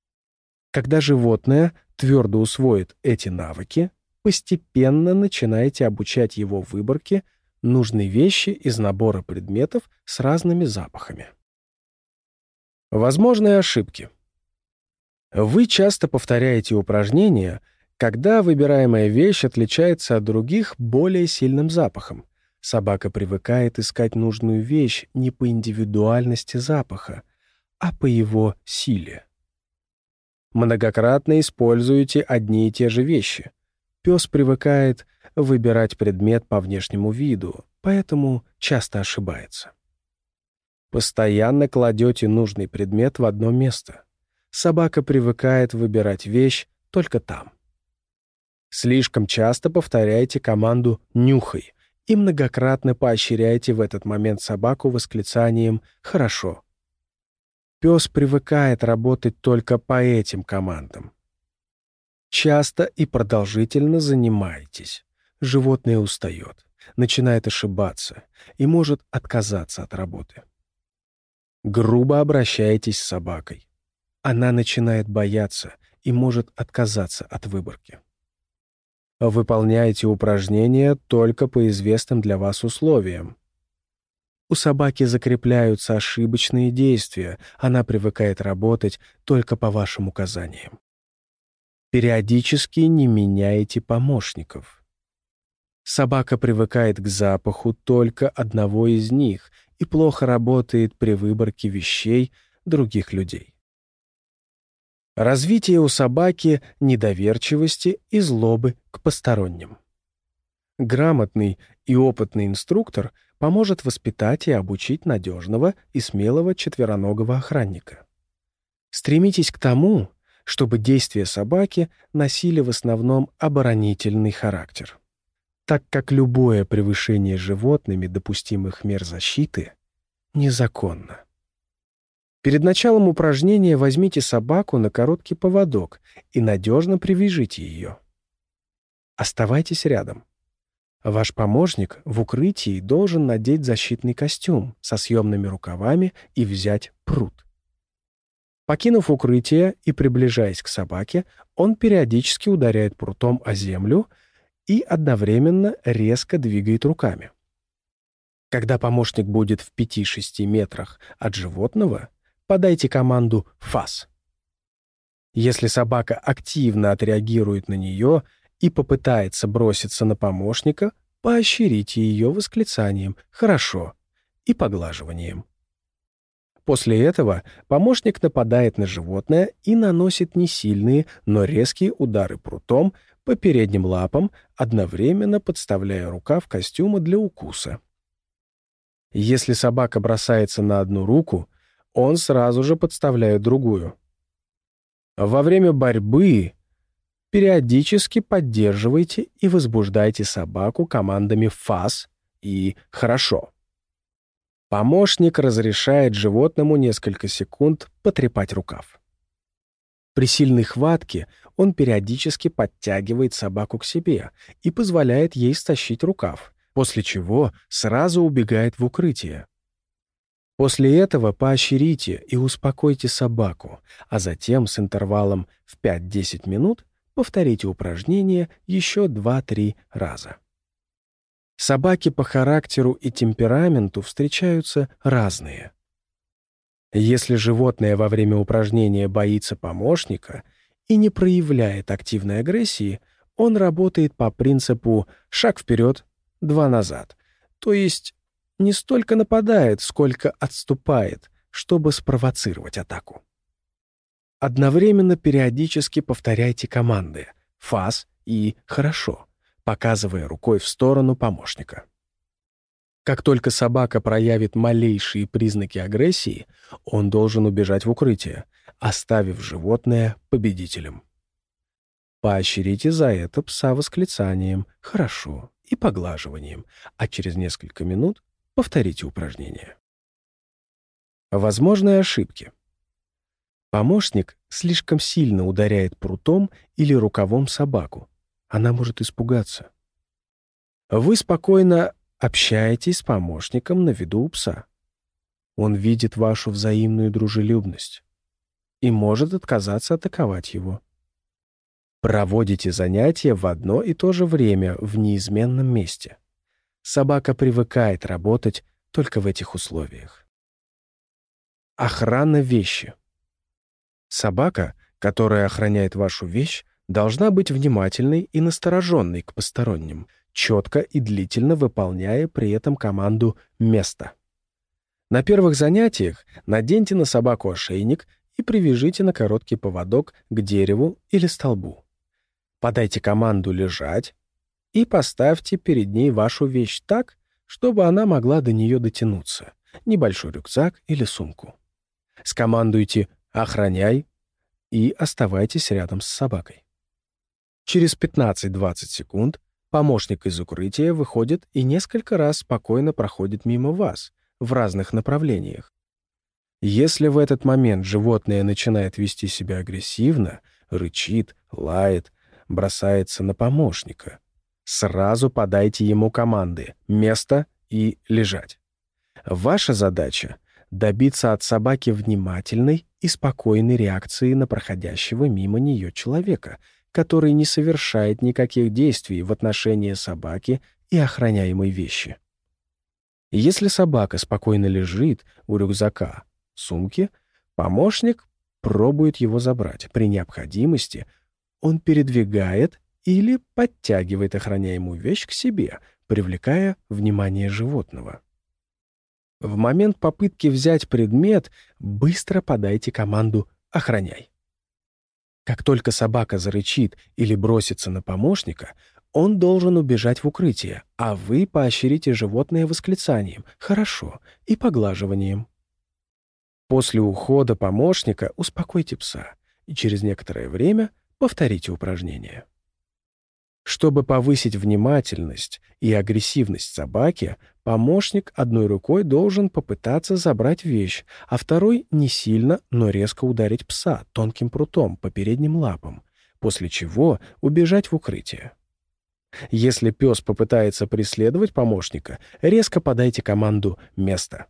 Когда животное твердо усвоит эти навыки, постепенно начинайте обучать его выборке нужной вещи из набора предметов с разными запахами. Возможные ошибки. Вы часто повторяете упражнения, когда выбираемая вещь отличается от других более сильным запахом. Собака привыкает искать нужную вещь не по индивидуальности запаха, а по его силе. Многократно используете одни и те же вещи. Пес привыкает выбирать предмет по внешнему виду, поэтому часто ошибается. Постоянно кладете нужный предмет в одно место. Собака привыкает выбирать вещь только там. Слишком часто повторяйте команду «нюхай» и многократно поощряйте в этот момент собаку восклицанием «хорошо». Пес привыкает работать только по этим командам. Часто и продолжительно занимаетесь. Животное устает, начинает ошибаться и может отказаться от работы. Грубо обращаетесь с собакой. Она начинает бояться и может отказаться от выборки. Выполняйте упражнения только по известным для вас условиям. У собаки закрепляются ошибочные действия, она привыкает работать только по вашим указаниям. Периодически не меняйте помощников. Собака привыкает к запаху только одного из них и плохо работает при выборке вещей других людей. Развитие у собаки недоверчивости и злобы к посторонним. Грамотный и опытный инструктор поможет воспитать и обучить надежного и смелого четвероногого охранника. Стремитесь к тому, чтобы действия собаки носили в основном оборонительный характер, так как любое превышение животными допустимых мер защиты незаконно. Перед началом упражнения возьмите собаку на короткий поводок и надежно привяжите ее. Оставайтесь рядом. Ваш помощник в укрытии должен надеть защитный костюм со съемными рукавами и взять прут. Покинув укрытие и приближаясь к собаке, он периодически ударяет прутом о землю и одновременно резко двигает руками. Когда помощник будет в пяти-шести метрах от животного, подайте команду «фас». Если собака активно отреагирует на нее и попытается броситься на помощника, поощрите ее восклицанием «хорошо» и поглаживанием. После этого помощник нападает на животное и наносит не сильные, но резкие удары прутом по передним лапам, одновременно подставляя рукав костюма для укуса. Если собака бросается на одну руку, он сразу же подставляет другую. Во время борьбы периодически поддерживайте и возбуждайте собаку командами «фас» и «хорошо». Помощник разрешает животному несколько секунд потрепать рукав. При сильной хватке он периодически подтягивает собаку к себе и позволяет ей стащить рукав, после чего сразу убегает в укрытие. После этого поощрите и успокойте собаку, а затем с интервалом в пять-десять минут повторите упражнение еще два-три раза. Собаки по характеру и темпераменту встречаются разные. Если животное во время упражнения боится помощника и не проявляет активной агрессии, он работает по принципу «шаг вперед, два назад», то есть не столько нападает, сколько отступает, чтобы спровоцировать атаку. Одновременно периодически повторяйте команды «фас» и «хорошо», показывая рукой в сторону помощника. Как только собака проявит малейшие признаки агрессии, он должен убежать в укрытие, оставив животное победителем. Поощрите за это пса восклицанием «хорошо» и поглаживанием, а через несколько минут повторите упражнение. Возможные ошибки. Помощник слишком сильно ударяет прутом или рукавом собаку. Она может испугаться. Вы спокойно общаетесь с помощником на виду у пса. Он видит вашу взаимную дружелюбность и может отказаться атаковать его. Проводите занятия в одно и то же время в неизменном месте. Собака привыкает работать только в этих условиях. Охрана вещи. Собака, которая охраняет вашу вещь, должна быть внимательной и настороженной к посторонним, четко и длительно выполняя при этом команду «место». На первых занятиях наденьте на собаку ошейник и привяжите на короткий поводок к дереву или столбу. Подайте команду «лежать» и поставьте перед ней вашу вещь так, чтобы она могла до нее дотянуться, небольшой рюкзак или сумку. Скомандуйте «охраняй» и оставайтесь рядом с собакой. Через пятнадцать-двадцать секунд помощник из укрытия выходит и несколько раз спокойно проходит мимо вас в разных направлениях. Если в этот момент животное начинает вести себя агрессивно, рычит, лает, бросается на помощника, сразу подайте ему команды «место» и «лежать». Ваша задача — добиться от собаки внимательной и спокойной реакции на проходящего мимо нее человека, который не совершает никаких действий в отношении собаки и охраняемой вещи. Если собака спокойно лежит у рюкзака, сумки, помощник пробует его забрать. При необходимости он передвигает или подтягивает охраняемую вещь к себе, привлекая внимание животного. В момент попытки взять предмет быстро подайте команду «охраняй». Как только собака зарычит или бросится на помощника, он должен убежать в укрытие, а вы поощрите животное восклицанием «хорошо» и поглаживанием. После ухода помощника успокойте пса и через некоторое время повторите упражнение. Чтобы повысить внимательность и агрессивность собаки, помощник одной рукой должен попытаться забрать вещь, а второй не сильно, но резко ударить пса тонким прутом по передним лапам, после чего убежать в укрытие. Если пес попытается преследовать помощника, резко подайте команду «место».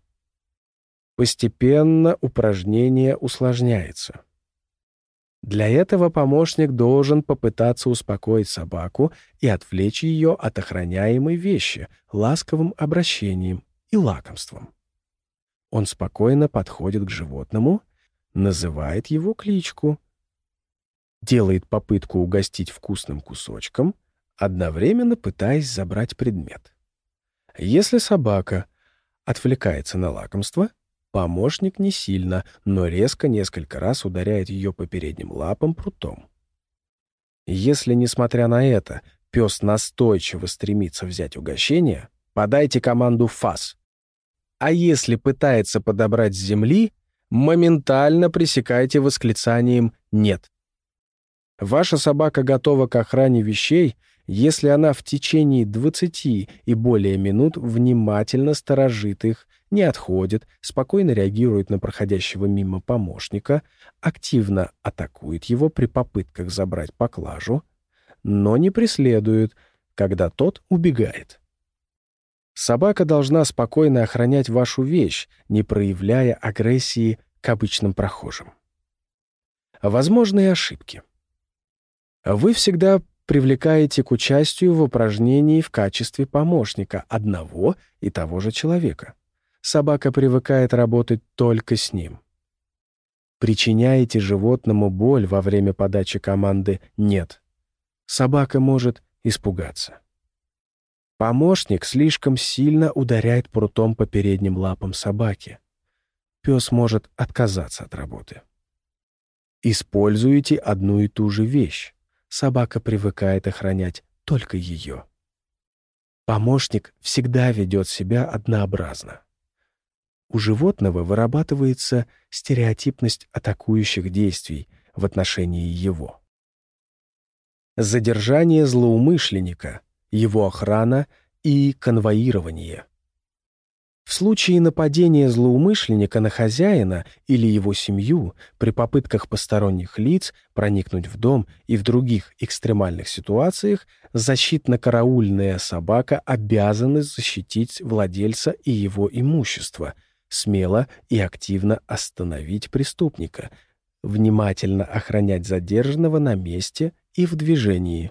Постепенно упражнение усложняется. Для этого помощник должен попытаться успокоить собаку и отвлечь ее от охраняемой вещи ласковым обращением и лакомством. Он спокойно подходит к животному, называет его кличку, делает попытку угостить вкусным кусочком, одновременно пытаясь забрать предмет. Если собака отвлекается на лакомство, помощник не сильно, но резко несколько раз ударяет ее по передним лапам прутом. Если, несмотря на это, пес настойчиво стремится взять угощение, подайте команду «фас». А если пытается подобрать с земли, моментально пресекайте восклицанием «нет». Ваша собака готова к охране вещей, если она в течение двадцати и более минут внимательно сторожит их, не отходит, спокойно реагирует на проходящего мимо помощника, активно атакует его при попытках забрать поклажу, но не преследует, когда тот убегает. Собака должна спокойно охранять вашу вещь, не проявляя агрессии к обычным прохожим. Возможные ошибки. Вы всегда привлекаете к участию в упражнении в качестве помощника одного и того же человека. Собака привыкает работать только с ним. Причиняете животному боль во время подачи команды «нет». Собака может испугаться. Помощник слишком сильно ударяет прутом по передним лапам собаки. Пес может отказаться от работы. Используете одну и ту же вещь. Собака привыкает охранять только ее. Помощник всегда ведет себя однообразно. У животного вырабатывается стереотипность атакующих действий в отношении его. Задержание злоумышленника, его охрана и конвоирование. В случае нападения злоумышленника на хозяина или его семью при попытках посторонних лиц проникнуть в дом и в других экстремальных ситуациях защитно-караульная собака обязана защитить владельца и его имущество, смело и активно остановить преступника, внимательно охранять задержанного на месте и в движении.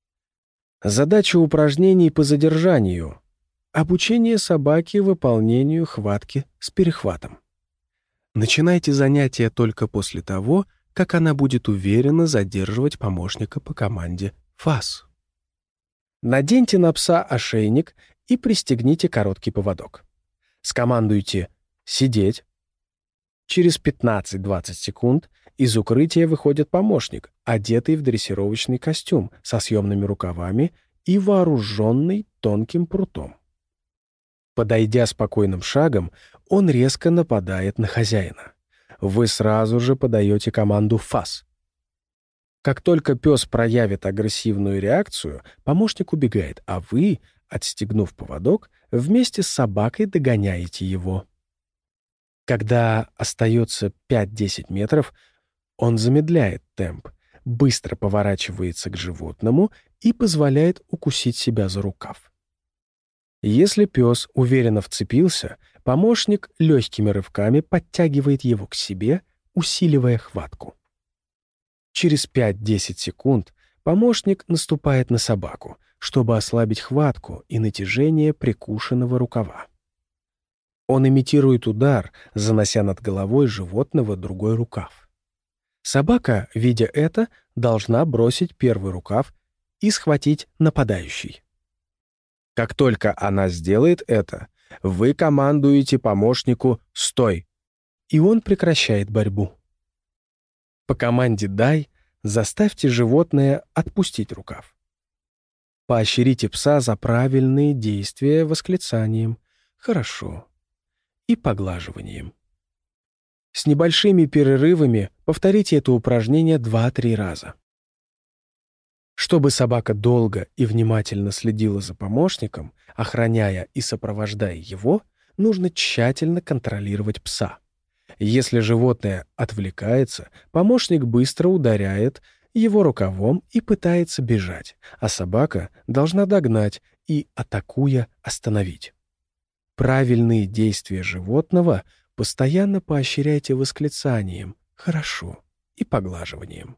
Задача упражнений по задержанию — обучение собаки выполнению хватки с перехватом. Начинайте занятия только после того, как она будет уверенно задерживать помощника по команде «фас». Наденьте на пса ошейник и пристегните короткий поводок. Скомандуйте «сидеть». Через пятнадцать-двадцать секунд из укрытия выходит помощник, одетый в дрессировочный костюм со съемными рукавами и вооруженный тонким прутом. Подойдя спокойным шагом, он резко нападает на хозяина. Вы сразу же подаете команду «фас». Как только пес проявит агрессивную реакцию, помощник убегает, а вы, отстегнув поводок, вместе с собакой догоняете его. Когда остается пять-десять метров, он замедляет темп, быстро поворачивается к животному и позволяет укусить себя за рукав. Если пес уверенно вцепился, помощник легкими рывками подтягивает его к себе, усиливая хватку. Через пять-десять секунд помощник наступает на собаку, чтобы ослабить хватку и натяжение прикушенного рукава. Он имитирует удар, занося над головой животного другой рукав. Собака, видя это, должна бросить первый рукав и схватить нападающий. Как только она сделает это, вы командуете помощнику «стой», и он прекращает борьбу. По команде «дай» заставьте животное отпустить рукав. Поощрите пса за правильные действия восклицанием «хорошо» и поглаживанием. С небольшими перерывами повторите это упражнение два-три раза. Чтобы собака долго и внимательно следила за помощником, охраняя и сопровождая его, нужно тщательно контролировать пса. Если животное отвлекается, помощник быстро ударяет его рукавом и пытается бежать, а собака должна догнать и, атакуя, остановить. Правильные действия животного постоянно поощряйте восклицанием «хорошо» и поглаживанием.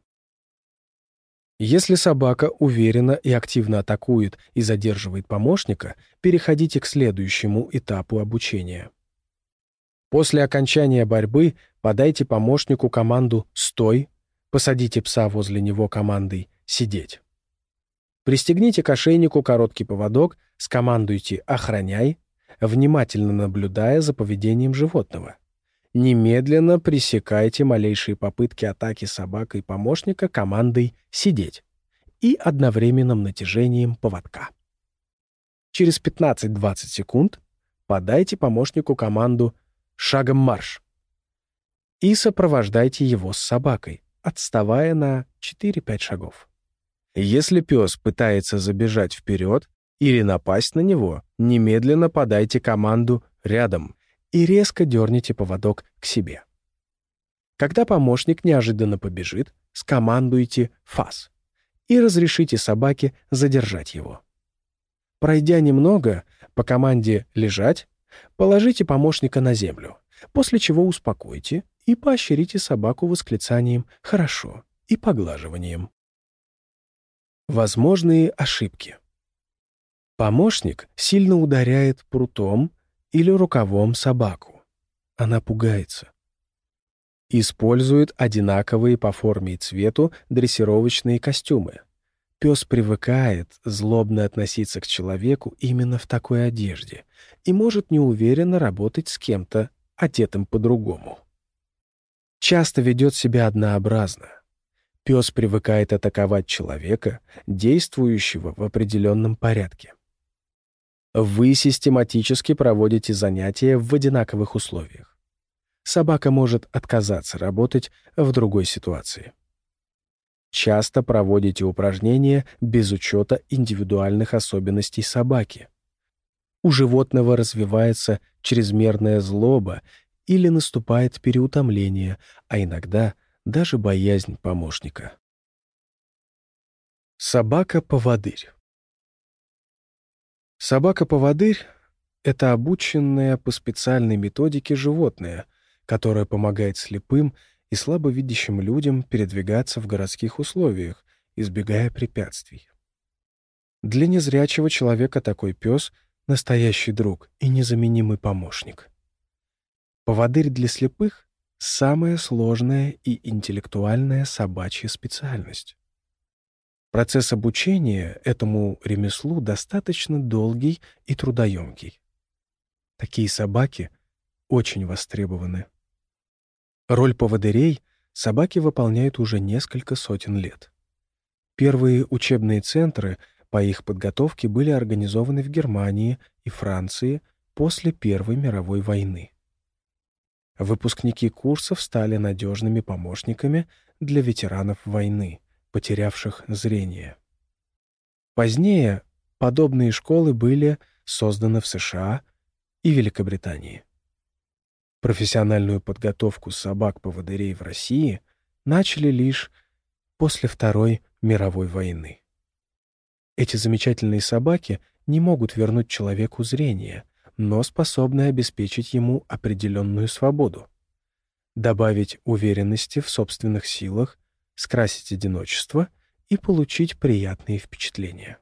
Если собака уверенно и активно атакует и задерживает помощника, переходите к следующему этапу обучения. После окончания борьбы подайте помощнику команду «стой», посадите пса возле него командой «сидеть». Пристегните к ошейнику короткий поводок, скомандуйте «охраняй», внимательно наблюдая за поведением животного. Немедленно пресекайте малейшие попытки атаки собакой помощника командой «сидеть» и одновременным натяжением поводка. Через пятнадцать-двадцать секунд подайте помощнику команду «шагом марш» и сопровождайте его с собакой, отставая на четыре-пять шагов. Если пес пытается забежать вперед или напасть на него, немедленно подайте команду «рядом» и резко дерните поводок к себе. Когда помощник неожиданно побежит, скомандуйте «фас» и разрешите собаке задержать его. Пройдя немного, по команде «лежать», положите помощника на землю, после чего успокойте и поощрите собаку восклицанием «хорошо» и поглаживанием. Возможные ошибки. Помощник сильно ударяет прутом или рукавом собаку. Она пугается. Использует одинаковые по форме и цвету дрессировочные костюмы. Пес привыкает злобно относиться к человеку именно в такой одежде и может неуверенно работать с кем-то, одетым по-другому. Часто ведет себя однообразно. Пес привыкает атаковать человека, действующего в определенном порядке. Вы систематически проводите занятия в одинаковых условиях. Собака может отказаться работать в другой ситуации. Часто проводите упражнения без учета индивидуальных особенностей собаки. У животного развивается чрезмерная злоба или наступает переутомление, а иногда даже боязнь помощника. Собака-поводырь. Собака-поводырь — это обученное по специальной методике животное, которое помогает слепым и слабовидящим людям передвигаться в городских условиях, избегая препятствий. Для незрячего человека такой пес — настоящий друг и незаменимый помощник. Поводырь для слепых — самая сложная и интеллектуальная собачья специальность. Процесс обучения этому ремеслу достаточно долгий и трудоемкий. Такие собаки очень востребованы. Роль поводырей собаки выполняют уже несколько сотен лет. Первые учебные центры по их подготовке были организованы в Германии и Франции после Первой мировой войны. Выпускники курсов стали надежными помощниками для ветеранов войны, потерявших зрение. Позднее подобные школы были созданы в США и Великобритании. Профессиональную подготовку собак-поводырей в России начали лишь после Второй мировой войны. Эти замечательные собаки не могут вернуть человеку зрение, но способны обеспечить ему определенную свободу, добавить уверенности в собственных силах, скрасить одиночество и получить приятные впечатления.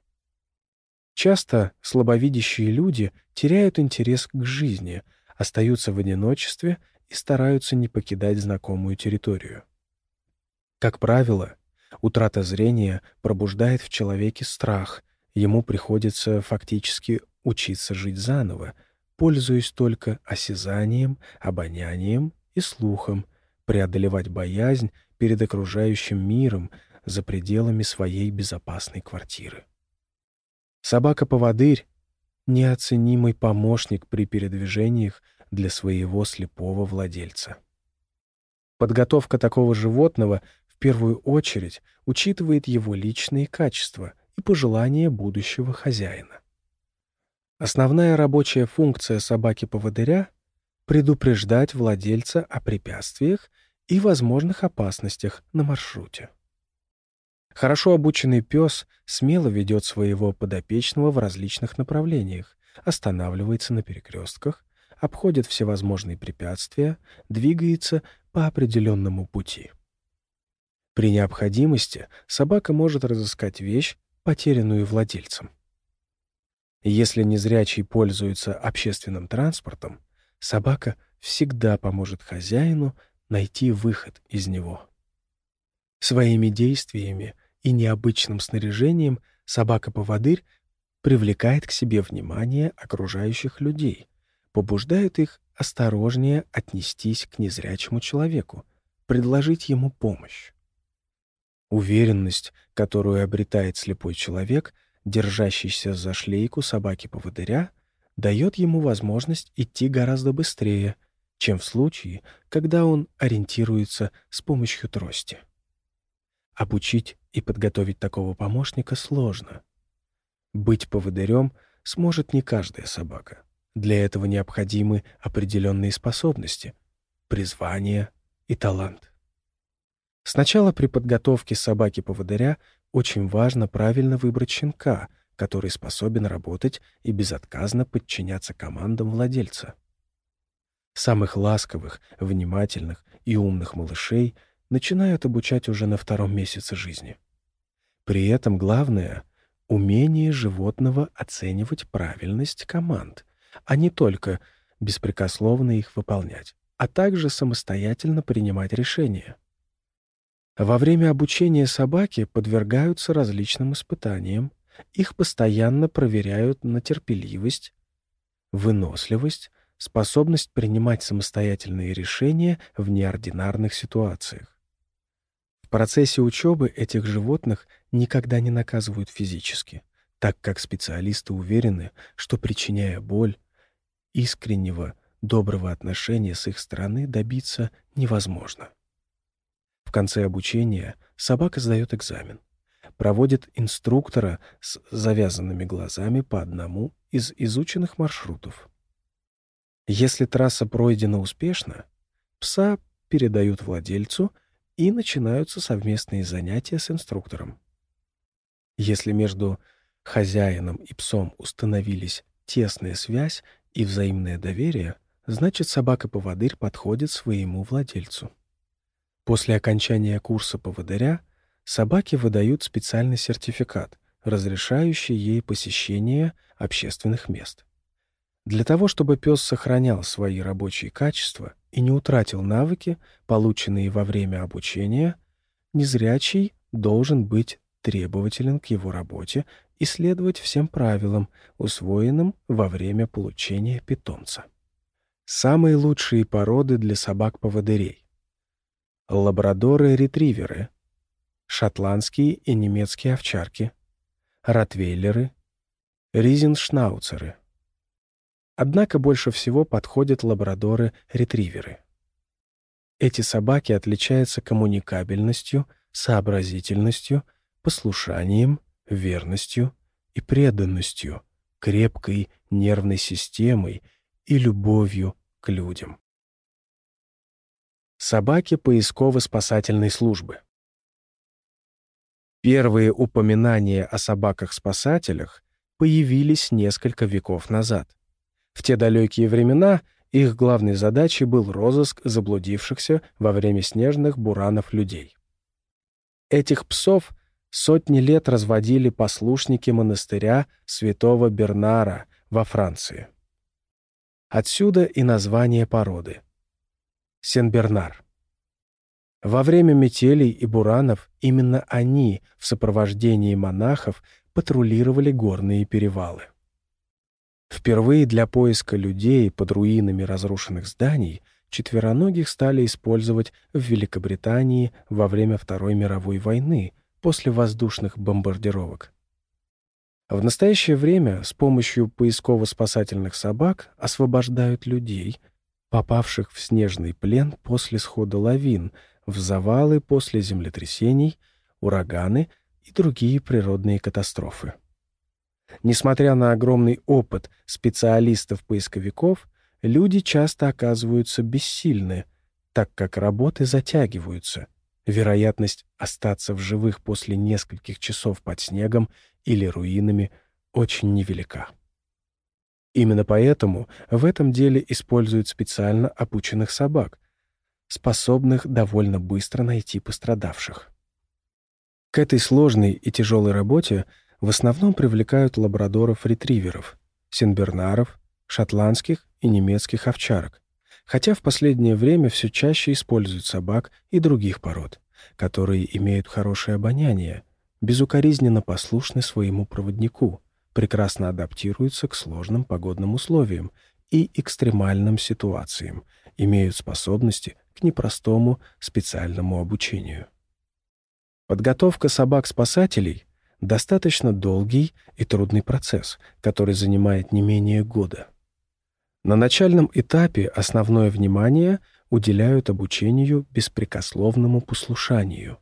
Часто слабовидящие люди теряют интерес к жизни, остаются в одиночестве и стараются не покидать знакомую территорию. Как правило, утрата зрения пробуждает в человеке страх, ему приходится фактически учиться жить заново, пользуясь только осязанием, обонянием и слухом, преодолевать боязнь перед окружающим миром за пределами своей безопасной квартиры. Собака-поводырь — неоценимый помощник при передвижениях для своего слепого владельца. Подготовка такого животного в первую очередь учитывает его личные качества и пожелания будущего хозяина. Основная рабочая функция собаки-поводыря — предупреждать владельца о препятствиях и возможных опасностях на маршруте. Хорошо обученный пес смело ведет своего подопечного в различных направлениях, останавливается на перекрестках, обходит всевозможные препятствия, двигается по определенному пути. При необходимости собака может разыскать вещь, потерянную владельцем. Если незрячий пользуется общественным транспортом, собака всегда поможет хозяину найти выход из него. Своими действиями и необычным снаряжением собака-поводырь привлекает к себе внимание окружающих людей, побуждает их осторожнее отнестись к незрячему человеку, предложить ему помощь. Уверенность, которую обретает слепой человек, держащийся за шлейку собаки-поводыря, дает ему возможность идти гораздо быстрее, чем в случае, когда он ориентируется с помощью трости. Обучить и подготовить такого помощника сложно. Быть поводырем сможет не каждая собака. Для этого необходимы определенные способности, призвание и талант. Сначала при подготовке собаки-поводыря очень важно правильно выбрать щенка, который способен работать и безотказно подчиняться командам владельца. Самых ласковых, внимательных и умных малышей начинают обучать уже на втором месяце жизни. При этом главное — умение животного оценивать правильность команд, а не только беспрекословно их выполнять, а также самостоятельно принимать решения. Во время обучения собаки подвергаются различным испытаниям, их постоянно проверяют на терпеливость, выносливость, способность принимать самостоятельные решения в неординарных ситуациях. В процессе учебы этих животных никогда не наказывают физически, так как специалисты уверены, что, причиняя боль, искреннего, доброго отношения с их стороны добиться невозможно. В конце обучения собака сдает экзамен, проводит инструктора с завязанными глазами по одному из изученных маршрутов. Если трасса пройдена успешно, пса передают владельцу и начинаются совместные занятия с инструктором. Если между хозяином и псом установились тесная связь и взаимное доверие, значит, собака-поводырь подходит своему владельцу. После окончания курса поводыря собаке выдают специальный сертификат, разрешающий ей посещение общественных мест. Для того, чтобы пес сохранял свои рабочие качества и не утратил навыки, полученные во время обучения, незрячий должен быть требователен к его работе и следовать всем правилам, усвоенным во время получения питомца. Самые лучшие породы для собак-поводырей: лабрадоры-ретриверы, шотландские и немецкие овчарки, ротвейлеры, ризеншнауцеры. Однако больше всего подходят лабрадоры-ретриверы. Эти собаки отличаются коммуникабельностью, сообразительностью, послушанием, верностью и преданностью, крепкой нервной системой и любовью к людям. Собаки поисково-спасательной службы. Первые упоминания о собаках-спасателях появились несколько веков назад. В те далекие времена их главной задачей был розыск заблудившихся во время снежных буранов людей. Этих псов сотни лет разводили послушники монастыря святого Бернара во Франции. Отсюда и название породы — Сен-Бернар. Во время метелей и буранов именно они в сопровождении монахов патрулировали горные перевалы. Впервые для поиска людей под руинами разрушенных зданий четвероногих стали использовать в Великобритании во время Второй мировой войны после воздушных бомбардировок. В настоящее время с помощью поисково-спасательных собак освобождают людей, попавших в снежный плен после схода лавин, в завалы после землетрясений, ураганы и другие природные катастрофы. Несмотря на огромный опыт специалистов-поисковиков, люди часто оказываются бессильны, так как работы затягиваются, вероятность остаться в живых после нескольких часов под снегом или руинами очень невелика. Именно поэтому в этом деле используют специально обученных собак, способных довольно быстро найти пострадавших. К этой сложной и тяжелой работе в основном привлекают лабрадоров-ретриверов, сенбернаров, шотландских и немецких овчарок, хотя в последнее время все чаще используют собак и других пород, которые имеют хорошее обоняние, безукоризненно послушны своему проводнику, прекрасно адаптируются к сложным погодным условиям и экстремальным ситуациям, имеют способности к непростому специальному обучению. Подготовка собак-спасателей — достаточно долгий и трудный процесс, который занимает не менее года. На начальном этапе основное внимание уделяют обучению беспрекословному послушанию.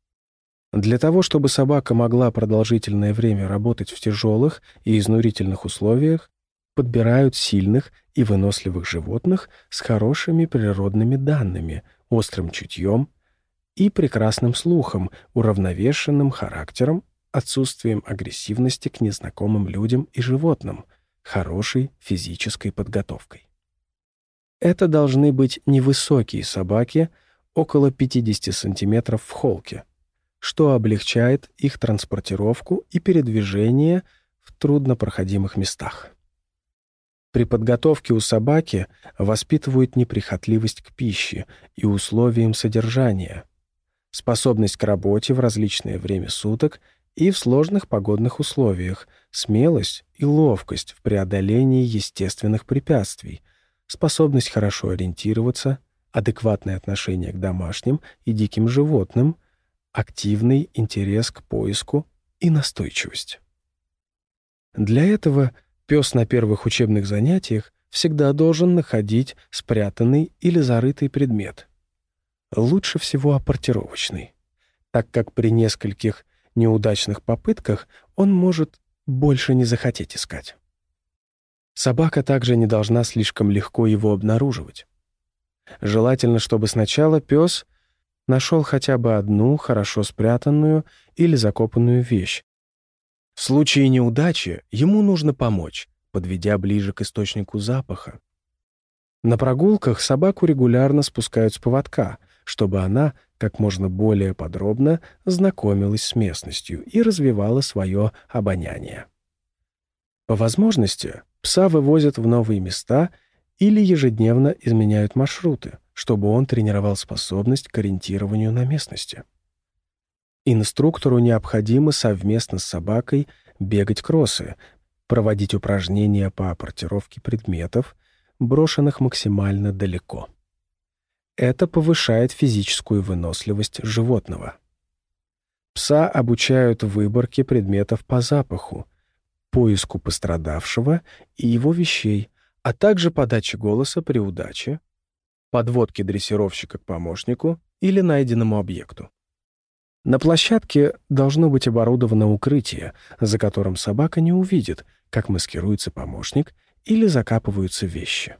Для того, чтобы собака могла продолжительное время работать в тяжелых и изнурительных условиях, подбирают сильных и выносливых животных с хорошими природными данными, острым чутьем и прекрасным слухом, уравновешенным характером, отсутствием агрессивности к незнакомым людям и животным, хорошей физической подготовкой. Это должны быть невысокие собаки, около пятьдесят сантиметров в холке, что облегчает их транспортировку и передвижение в труднопроходимых местах. При подготовке у собаки воспитывают неприхотливость к пище и условиям содержания, способность к работе в различное время суток и в сложных погодных условиях, смелость и ловкость в преодолении естественных препятствий, способность хорошо ориентироваться, адекватное отношение к домашним и диким животным, активный интерес к поиску и настойчивость. Для этого пес на первых учебных занятиях всегда должен находить спрятанный или зарытый предмет. Лучше всего апортировочный, так как при нескольких неудачных попытках он может больше не захотеть искать. Собака также не должна слишком легко его обнаруживать. Желательно, чтобы сначала пес нашел хотя бы одну хорошо спрятанную или закопанную вещь. В случае неудачи ему нужно помочь, подведя ближе к источнику запаха. На прогулках собаку регулярно спускают с поводка, чтобы она как можно более подробно знакомилась с местностью и развивала свое обоняние. По возможности пса вывозят в новые места или ежедневно изменяют маршруты, чтобы он тренировал способность к ориентированию на местности. Инструктору необходимо совместно с собакой бегать кроссы, проводить упражнения по апортировке предметов, брошенных максимально далеко. Это повышает физическую выносливость животного. Пса обучают выборке предметов по запаху, поиску пострадавшего и его вещей, а также подаче голоса при удаче, подводке дрессировщика к помощнику или найденному объекту. На площадке должно быть оборудовано укрытие, за которым собака не увидит, как маскируется помощник или закапываются вещи.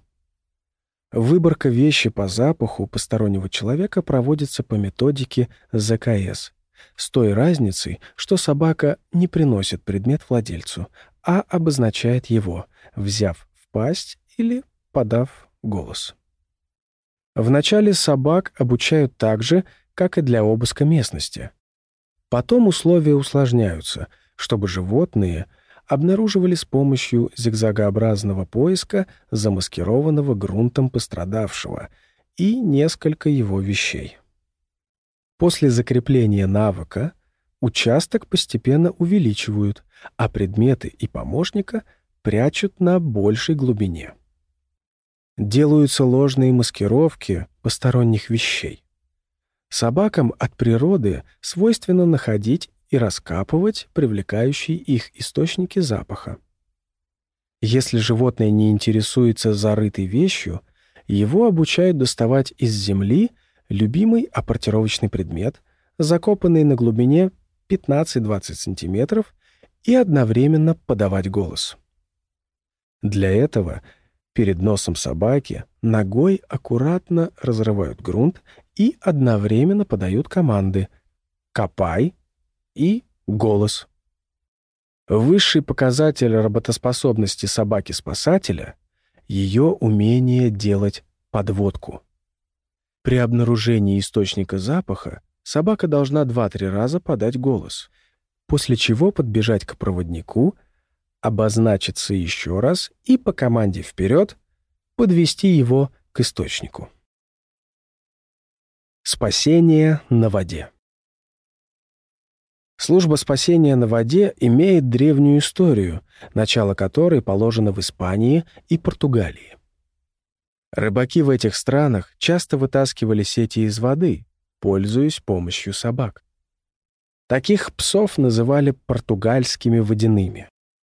Выборка вещи по запаху постороннего человека проводится по методике зэ ка эс, с той разницей, что собака не приносит предмет владельцу, а обозначает его, взяв в пасть или подав голос. Вначале собак обучают так же, как и для обыска местности. Потом условия усложняются, чтобы животные обнаруживали с помощью зигзагообразного поиска замаскированного грунтом пострадавшего и несколько его вещей. После закрепления навыка участок постепенно увеличивают, а предметы и помощника прячут на большей глубине. Делаются ложные маскировки посторонних вещей. Собакам от природы свойственно находить и раскапывать привлекающие их источники запаха. Если животное не интересуется зарытой вещью, его обучают доставать из земли любимый апортировочный предмет, закопанный на глубине пятнадцать-двадцать сантиметров, и одновременно подавать голос. Для этого перед носом собаки ногой аккуратно разрывают грунт и одновременно подают команды «копай» и «голос». Высший показатель работоспособности собаки-спасателя — ее умение делать подводку. При обнаружении источника запаха собака должна два-три раза подать голос, после чего подбежать к проводнику, обозначиться еще раз и по команде «вперед» подвести его к источнику. Спасение на воде. Служба спасения на воде имеет древнюю историю, начало которой положено в Испании и Португалии. Рыбаки в этих странах часто вытаскивали сети из воды, пользуясь помощью собак. Таких псов называли португальскими водяными.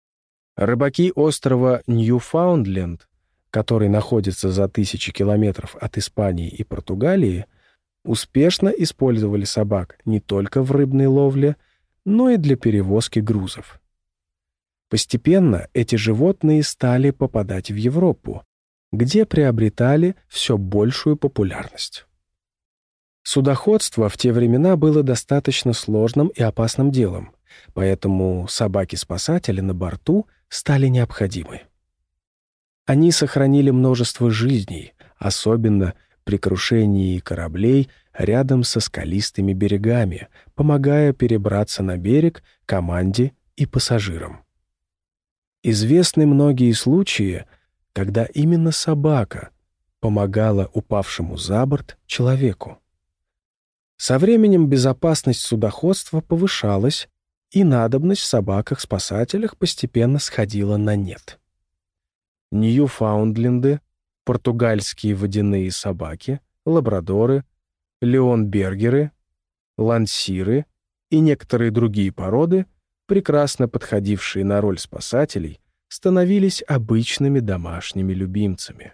Рыбаки острова Ньюфаундленд, который находится за тысячи километров от Испании и Португалии, успешно использовали собак не только в рыбной ловле, но и для перевозки грузов. Постепенно эти животные стали попадать в Европу, где приобретали все большую популярность. Судоходство в те времена было достаточно сложным и опасным делом, поэтому собаки-спасатели на борту стали необходимы. Они сохранили множество жизней, особенно при крушении кораблей рядом со скалистыми берегами, помогая перебраться на берег команде и пассажирам. Известны многие случаи, когда именно собака помогала упавшему за борт человеку. Со временем безопасность судоходства повышалась, и надобность в собаках-спасателях постепенно сходила на нет. Ньюфаундленды, португальские водяные собаки, лабрадоры, леонбергеры, лансиры и некоторые другие породы, прекрасно подходившие на роль спасателей, становились обычными домашними любимцами.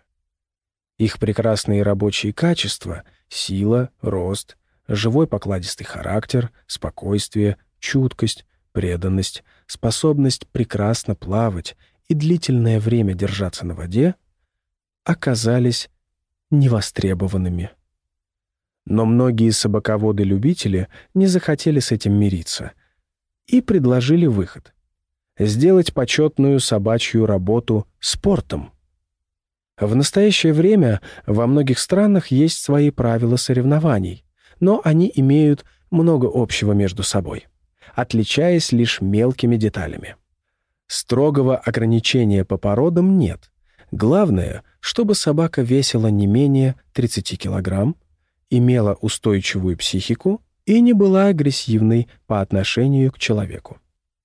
Их прекрасные рабочие качества — сила, рост, живой покладистый характер, спокойствие, чуткость, преданность, способность прекрасно плавать и длительное время держаться на воде — оказались невостребованными. Но многие собаководы-любители не захотели с этим мириться и предложили выход — сделать почетную собачью работу спортом. В настоящее время во многих странах есть свои правила соревнований, но они имеют много общего между собой, отличаясь лишь мелкими деталями. Строгого ограничения по породам нет. Главное, чтобы собака весила не менее тридцати килограмм, имела устойчивую психику и не была агрессивной по отношению к человеку.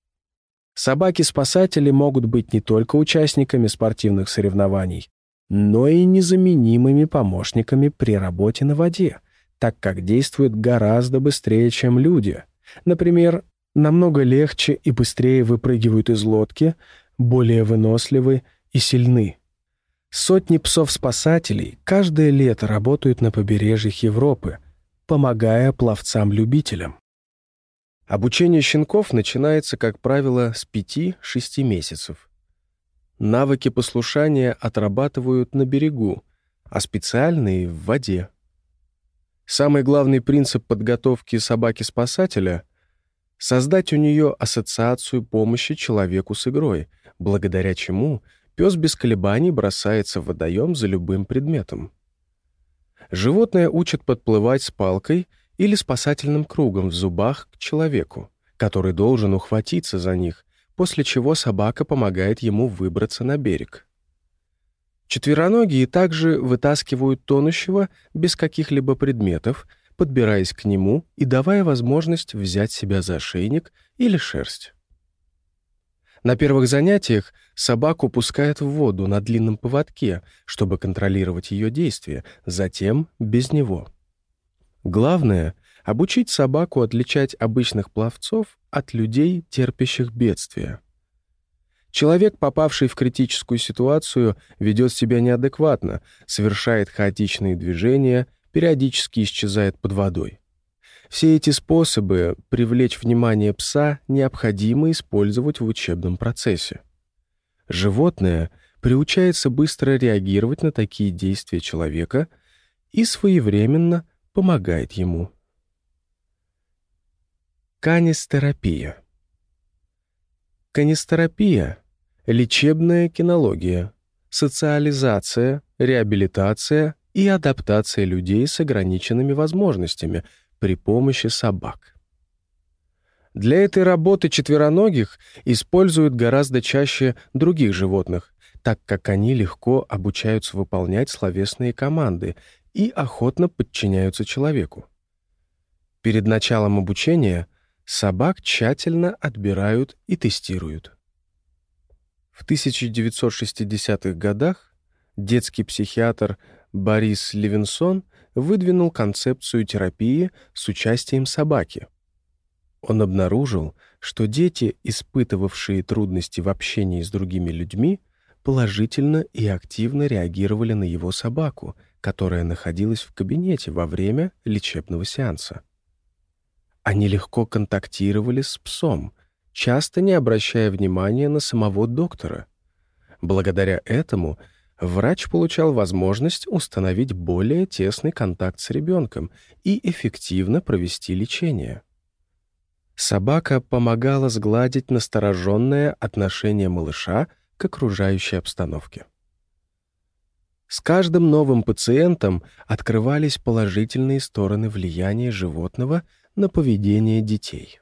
Собаки-спасатели могут быть не только участниками спортивных соревнований, но и незаменимыми помощниками при работе на воде, так как действуют гораздо быстрее, чем люди. Например, намного легче и быстрее выпрыгивают из лодки, более выносливы и сильны. Сотни псов-спасателей каждое лето работают на побережьях Европы, помогая пловцам-любителям. Обучение щенков начинается, как правило, с пяти-шести месяцев. Навыки послушания отрабатывают на берегу, а специальные — в воде. Самый главный принцип подготовки собаки-спасателя — создать у нее ассоциацию помощи человеку с игрой, благодаря чему пес без колебаний бросается в водоем за любым предметом. Животное учат подплывать с палкой или спасательным кругом в зубах к человеку, который должен ухватиться за них, после чего собака помогает ему выбраться на берег. Четвероногие также вытаскивают тонущего без каких-либо предметов, подбираясь к нему и давая возможность взять себя за ошейник или шерсть. На первых занятиях собаку пускают в воду на длинном поводке, чтобы контролировать ее действия, затем без него. Главное — обучить собаку отличать обычных пловцов от людей, терпящих бедствия. Человек, попавший в критическую ситуацию, ведет себя неадекватно, совершает хаотичные движения, периодически исчезает под водой. Все эти способы привлечь внимание пса необходимо использовать в учебном процессе. Животное приучается быстро реагировать на такие действия человека и своевременно помогает ему. Канистерапия. Канистерапия — лечебная кинология, социализация, реабилитация и адаптация людей с ограниченными возможностями при помощи собак. Для этой работы четвероногих используют гораздо чаще других животных, так как они легко обучаются выполнять словесные команды и охотно подчиняются человеку. Перед началом обучения собак тщательно отбирают и тестируют. В тысяча девятьсот шестидесятых годах детский психиатр Борис Левинсон выдвинул концепцию терапии с участием собаки. Он обнаружил, что дети, испытывавшие трудности в общении с другими людьми, положительно и активно реагировали на его собаку, которая находилась в кабинете во время лечебного сеанса. Они легко контактировали с псом, часто не обращая внимания на самого доктора. Благодаря этому врач получал возможность установить более тесный контакт с ребенком и эффективно провести лечение. Собака помогала сгладить настороженное отношение малыша к окружающей обстановке. С каждым новым пациентом открывались положительные стороны влияния животного на поведение детей.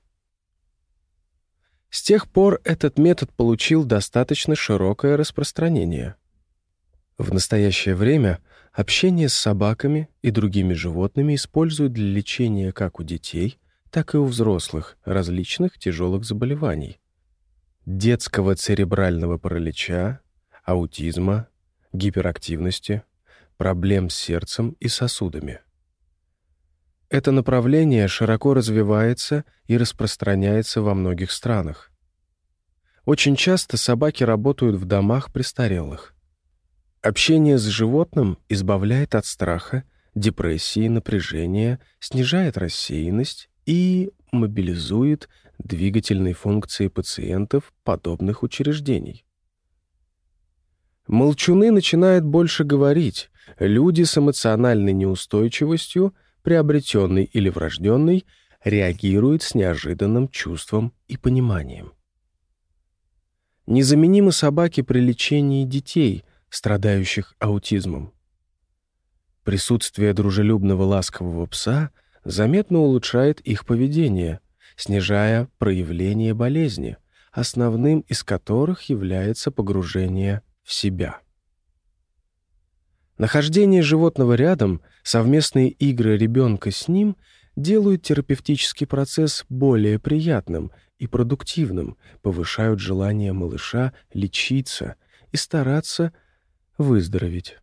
С тех пор этот метод получил достаточно широкое распространение. В настоящее время общение с собаками и другими животными используют для лечения как у детей, так и у взрослых различных тяжелых заболеваний: детского церебрального паралича, аутизма, гиперактивности, проблем с сердцем и сосудами. Это направление широко развивается и распространяется во многих странах. Очень часто собаки работают в домах престарелых. Общение с животным избавляет от страха, депрессии, напряжения, снижает рассеянность и мобилизует двигательные функции пациентов подобных учреждений. Молчуны начинают больше говорить, люди с эмоциональной неустойчивостью, приобретенной или врожденной, реагируют с неожиданным чувством и пониманием. Незаменимы собаки при лечении детей, страдающих аутизмом. Присутствие дружелюбного ласкового пса заметно улучшает их поведение, снижая проявление болезни, основным из которых является погружение в себя. Нахождение животного рядом, совместные игры ребенка с ним делают терапевтический процесс более приятным и продуктивным, повышают желание малыша лечиться и стараться выздороветь.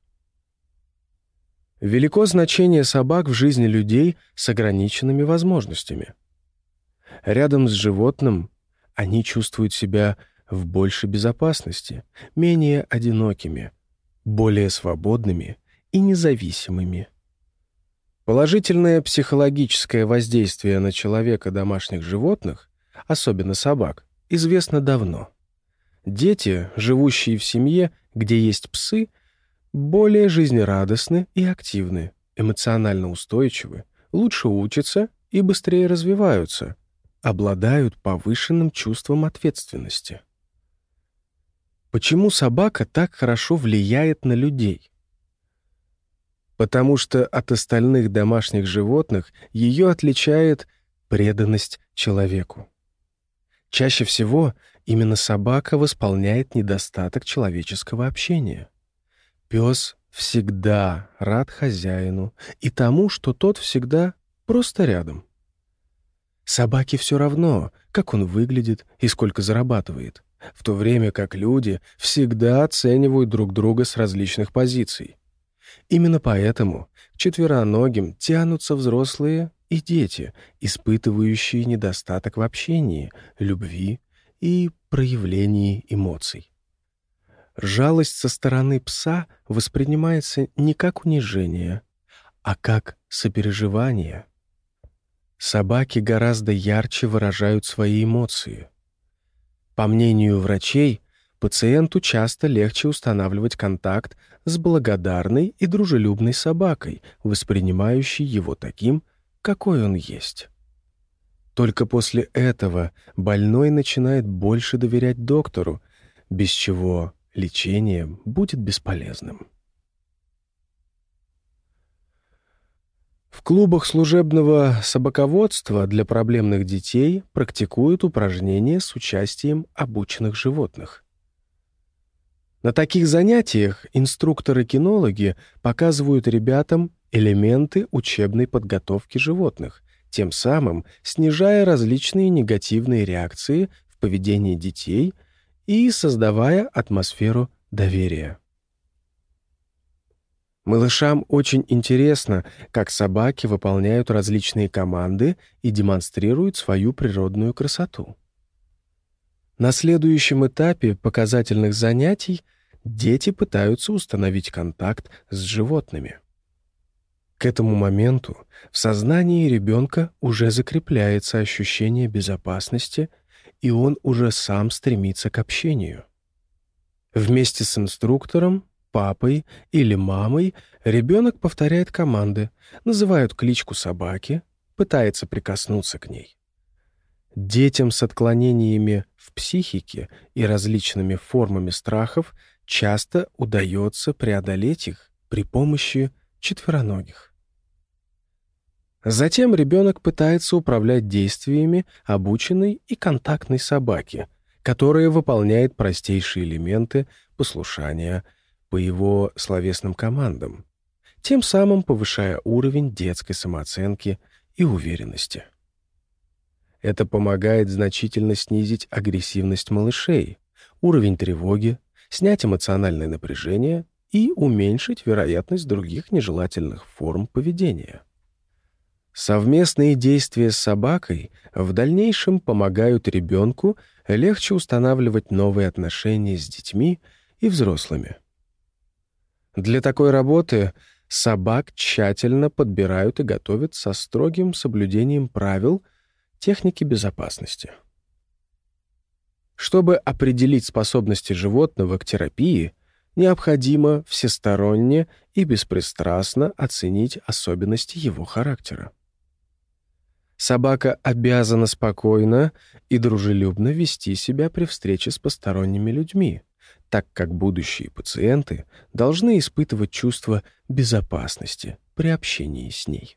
Велико значение собак в жизни людей с ограниченными возможностями. Рядом с животным они чувствуют себя в большей безопасности, менее одинокими, более свободными и независимыми. Положительное психологическое воздействие на человека домашних животных, особенно собак, известно давно. Дети, живущие в семье, где есть псы, более жизнерадостны и активны, эмоционально устойчивы, лучше учатся и быстрее развиваются, обладают повышенным чувством ответственности. Почему собака так хорошо влияет на людей? Потому что от остальных домашних животных ее отличает преданность человеку. Чаще всего именно собака восполняет недостаток человеческого общения. Пес всегда рад хозяину и тому, что тот всегда просто рядом. Собаке все равно, как он выглядит и сколько зарабатывает, в то время как люди всегда оценивают друг друга с различных позиций. Именно поэтому к четвероногим тянутся взрослые и дети, испытывающие недостаток в общении, любви и проявлении эмоций. Жалость со стороны пса воспринимается не как унижение, а как сопереживание. Собаки гораздо ярче выражают свои эмоции. По мнению врачей, Пациенту часто легче устанавливать контакт с благодарной и дружелюбной собакой, воспринимающей его таким, какой он есть. Только после этого больной начинает больше доверять доктору, без чего лечение будет бесполезным. В клубах служебного собаководства для проблемных детей практикуют упражнения с участием обученных животных. На таких занятиях инструкторы-кинологи показывают ребятам элементы учебной подготовки животных, тем самым снижая различные негативные реакции в поведении детей и создавая атмосферу доверия. Малышам очень интересно, как собаки выполняют различные команды и демонстрируют свою природную красоту. На следующем этапе показательных занятий дети пытаются установить контакт с животными. К этому моменту в сознании ребенка уже закрепляется ощущение безопасности, и он уже сам стремится к общению. Вместе с инструктором, папой или мамой ребенок повторяет команды, называет кличку собаки, пытается прикоснуться к ней. Детям с отклонениями в психике и различными формами страхов часто удается преодолеть их при помощи четвероногих. Затем ребенок пытается управлять действиями обученной и контактной собаки, которая выполняет простейшие элементы послушания по его словесным командам, тем самым повышая уровень детской самооценки и уверенности. Это помогает значительно снизить агрессивность малышей, уровень тревоги, снять эмоциональное напряжение и уменьшить вероятность других нежелательных форм поведения. Совместные действия с собакой в дальнейшем помогают ребенку легче устанавливать новые отношения с детьми и взрослыми. Для такой работы собак тщательно подбирают и готовят со строгим соблюдением правил техники безопасности. Чтобы определить способности животного к терапии, необходимо всесторонне и беспристрастно оценить особенности его характера. Собака обязана спокойно и дружелюбно вести себя при встрече с посторонними людьми, так как будущие пациенты должны испытывать чувство безопасности при общении с ней.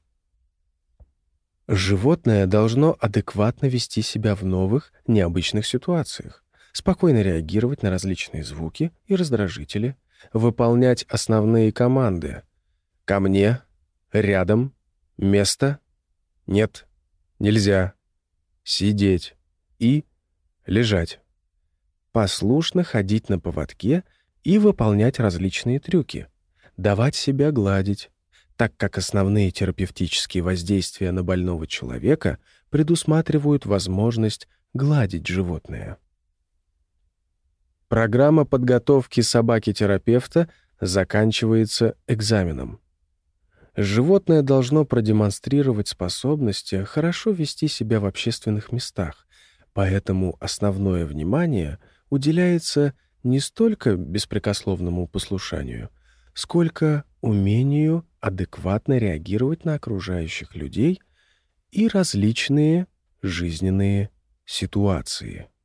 Животное должно адекватно вести себя в новых, необычных ситуациях, спокойно реагировать на различные звуки и раздражители, выполнять основные команды «ко мне», «рядом», «место», «нет», «нельзя», «сидеть» и «лежать», послушно ходить на поводке и выполнять различные трюки, давать себя гладить, так как основные терапевтические воздействия на больного человека предусматривают возможность гладить животное. Программа подготовки собаки-терапевта заканчивается экзаменом. Животное должно продемонстрировать способность хорошо вести себя в общественных местах, поэтому основное внимание уделяется не столько беспрекословному послушанию, сколько умению адекватно реагировать на окружающих людей и различные жизненные ситуации.